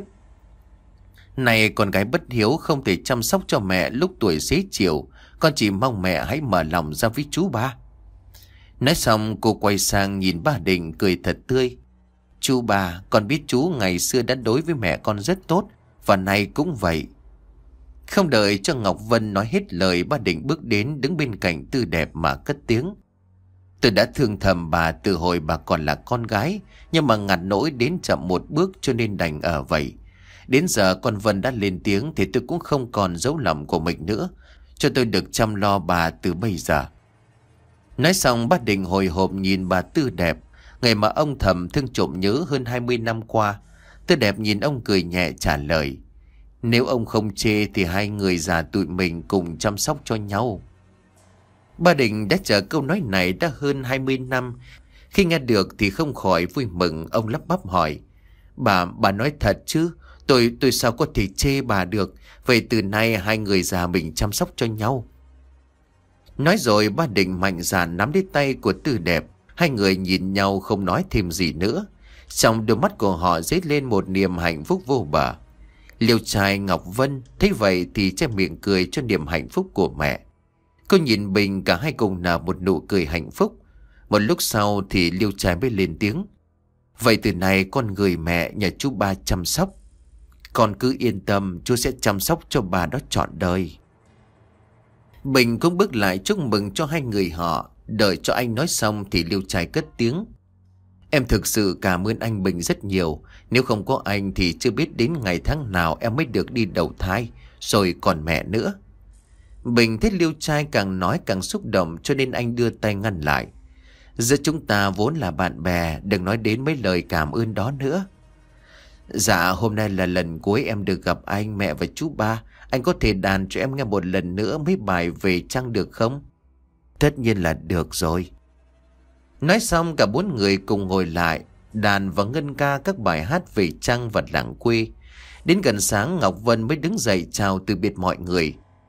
Speaker 1: Này con gái bất hiếu không thể chăm sóc cho mẹ lúc tuổi xế chiều. Con chỉ mong mẹ hãy mở lòng ra với chú Ba." Nói xong cô quay sang nhìn ba Định cười thật tươi: "Chú Ba, con biết chú ngày xưa đã đối với mẹ con rất tốt, và nay cũng vậy." Không đợi cho Ngọc Vân nói hết lời, ba Định bước đến đứng bên cạnh Tư Đẹp mà cất tiếng: "Tôi đã thương thầm bà từ hồi bà còn là con gái, nhưng mà ngặt nỗi đến chậm một bước cho nên đành ở vậy. Đến giờ con Vân đã lên tiếng thì tôi cũng không còn giấu lòng của mình nữa. Cho tôi được chăm lo bà từ bây giờ." Nói xong ba Định hồi hộp nhìn bà Tư Đẹp, người mà ông thầm thương trộm nhớ hơn hai mươi năm qua. Tư Đẹp nhìn ông cười nhẹ trả lời: "Nếu ông không chê thì hai người già tụi mình cùng chăm sóc cho nhau." Ba Định đã chờ câu nói này đã hơn hai mươi năm. Khi nghe được thì không khỏi vui mừng. Ông lắp bắp hỏi: Bà, bà nói thật chứ? Tôi, tôi sao có thể chê bà được? Vậy từ nay hai người già mình chăm sóc cho nhau." Nói rồi ba Định mạnh dạn nắm lấy tay của Tư Đẹp. Hai người nhìn nhau không nói thêm gì nữa. Trong đôi mắt của họ dấy lên một niềm hạnh phúc vô bờ. Liêu Trai Ngọc Vân thấy vậy thì che miệng cười cho niềm hạnh phúc của mẹ. Cô nhìn Bình, cả hai cùng nở một nụ cười hạnh phúc. Một lúc sau thì Liêu Trai mới lên tiếng: "Vậy từ nay con gửi mẹ nhờ chú Ba chăm sóc. Con cứ yên tâm, chú sẽ chăm sóc cho bà đó trọn đời." Bình cũng bước lại chúc mừng cho hai người họ. Đợi cho anh nói xong thì Liêu Trai cất tiếng: "Em thực sự cảm ơn anh Bình rất nhiều. Nếu không có anh thì chưa biết đến ngày tháng nào em mới được đi đầu thai, rồi còn mẹ nữa." Bình thấy Liêu Trai càng nói càng xúc động, cho nên anh đưa tay ngăn lại: "Giữa chúng ta vốn là bạn bè, đừng nói đến mấy lời cảm ơn đó nữa." "Dạ, hôm nay là lần cuối em được gặp anh, mẹ và chú Ba. Anh có thể đàn cho em nghe một lần nữa mấy bài về trăng được không?" "Tất nhiên là được rồi." Nói xong cả bốn người cùng ngồi lại đàn và ngân ca các bài hát về trăng và làng quê. Đến gần sáng Ngọc Vân mới đứng dậy chào từ biệt mọi người.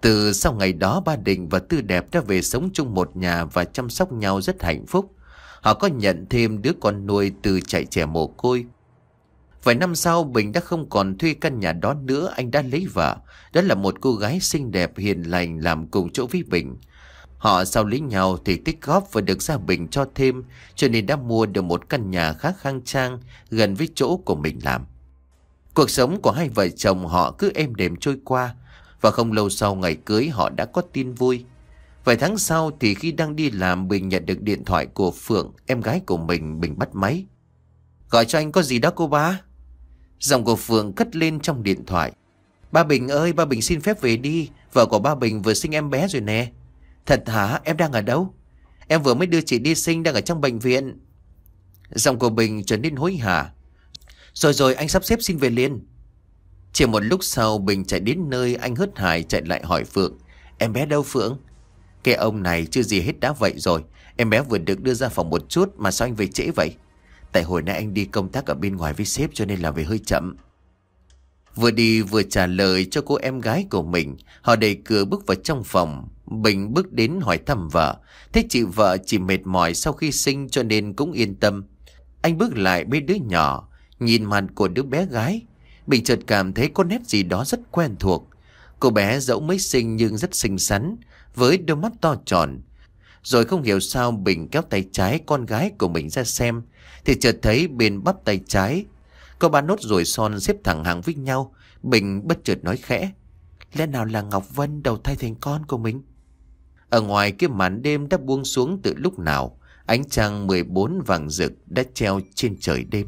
Speaker 1: Từ sau ngày đó, ba Định và Tư Đẹp đã về sống chung một nhà và chăm sóc nhau rất hạnh phúc. Họ có nhận thêm đứa con nuôi từ chạy trẻ mồ côi. Vài năm sau, Bình đã không còn thuê căn nhà đó nữa, anh đã lấy vợ. Đó là một cô gái xinh đẹp hiền lành làm cùng chỗ với Bình. Họ sau lấy nhau thì tích góp và được gia Bình cho thêm, cho nên đã mua được một căn nhà khá khang trang gần với chỗ của mình làm. Cuộc sống của hai vợ chồng họ cứ êm đềm trôi qua, và không lâu sau ngày cưới họ đã có tin vui. Vài tháng sau thì khi đang đi làm, Bình nhận được điện thoại của Phượng, em gái của mình. Bình bắt máy. Gọi cho anh có gì đó cô ba. Giọng của Phượng cất lên trong điện thoại. Ba Bình ơi, ba Bình xin phép về đi. Vợ của ba Bình vừa sinh em bé rồi nè. Thật hả? Em đang ở đâu? Em vừa mới đưa chị đi sinh, đang ở trong bệnh viện. Giọng của Bình trở nên hối hả. Rồi rồi, anh sắp xếp xin về liền. Chỉ một lúc sau, Bình chạy đến nơi, anh hớt hải chạy lại hỏi Phượng. Em bé đâu Phượng? Cái ông này chưa gì hết đã vậy rồi. Em bé vừa được đưa ra phòng một chút mà sao anh về trễ vậy? Tại hồi nãy anh đi công tác ở bên ngoài với sếp cho nên là về hơi chậm. Vừa đi vừa trả lời cho cô em gái của mình. Họ đẩy cửa bước vào trong phòng. Bình bước đến hỏi thăm vợ. Thế chị vợ chỉ mệt mỏi sau khi sinh cho nên cũng yên tâm. Anh bước lại bên đứa nhỏ, nhìn mặt của đứa bé gái. Bình chợt cảm thấy có nét gì đó rất quen thuộc. Cô bé dẫu mới sinh nhưng rất xinh xắn, với đôi mắt to tròn. Rồi không hiểu sao Bình kéo tay trái con gái của mình ra xem, thì chợt thấy bên bắp tay trái có ba nốt ruồi son xếp thẳng hàng với nhau. Bình bất chợt nói khẽ. Lẽ nào là Ngọc Vân đầu thai thành con của mình? Ở ngoài kia màn đêm đã buông xuống từ lúc nào. Ánh trăng mười bốn vàng rực đã treo trên trời đêm.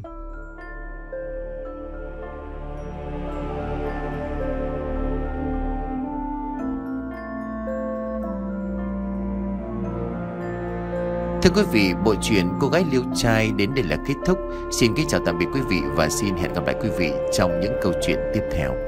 Speaker 1: Thưa quý vị, bộ truyện Cô Gái Liêu Trai đến đây là kết thúc. Xin kính chào tạm biệt quý vị và xin hẹn gặp lại quý vị trong những câu chuyện tiếp theo.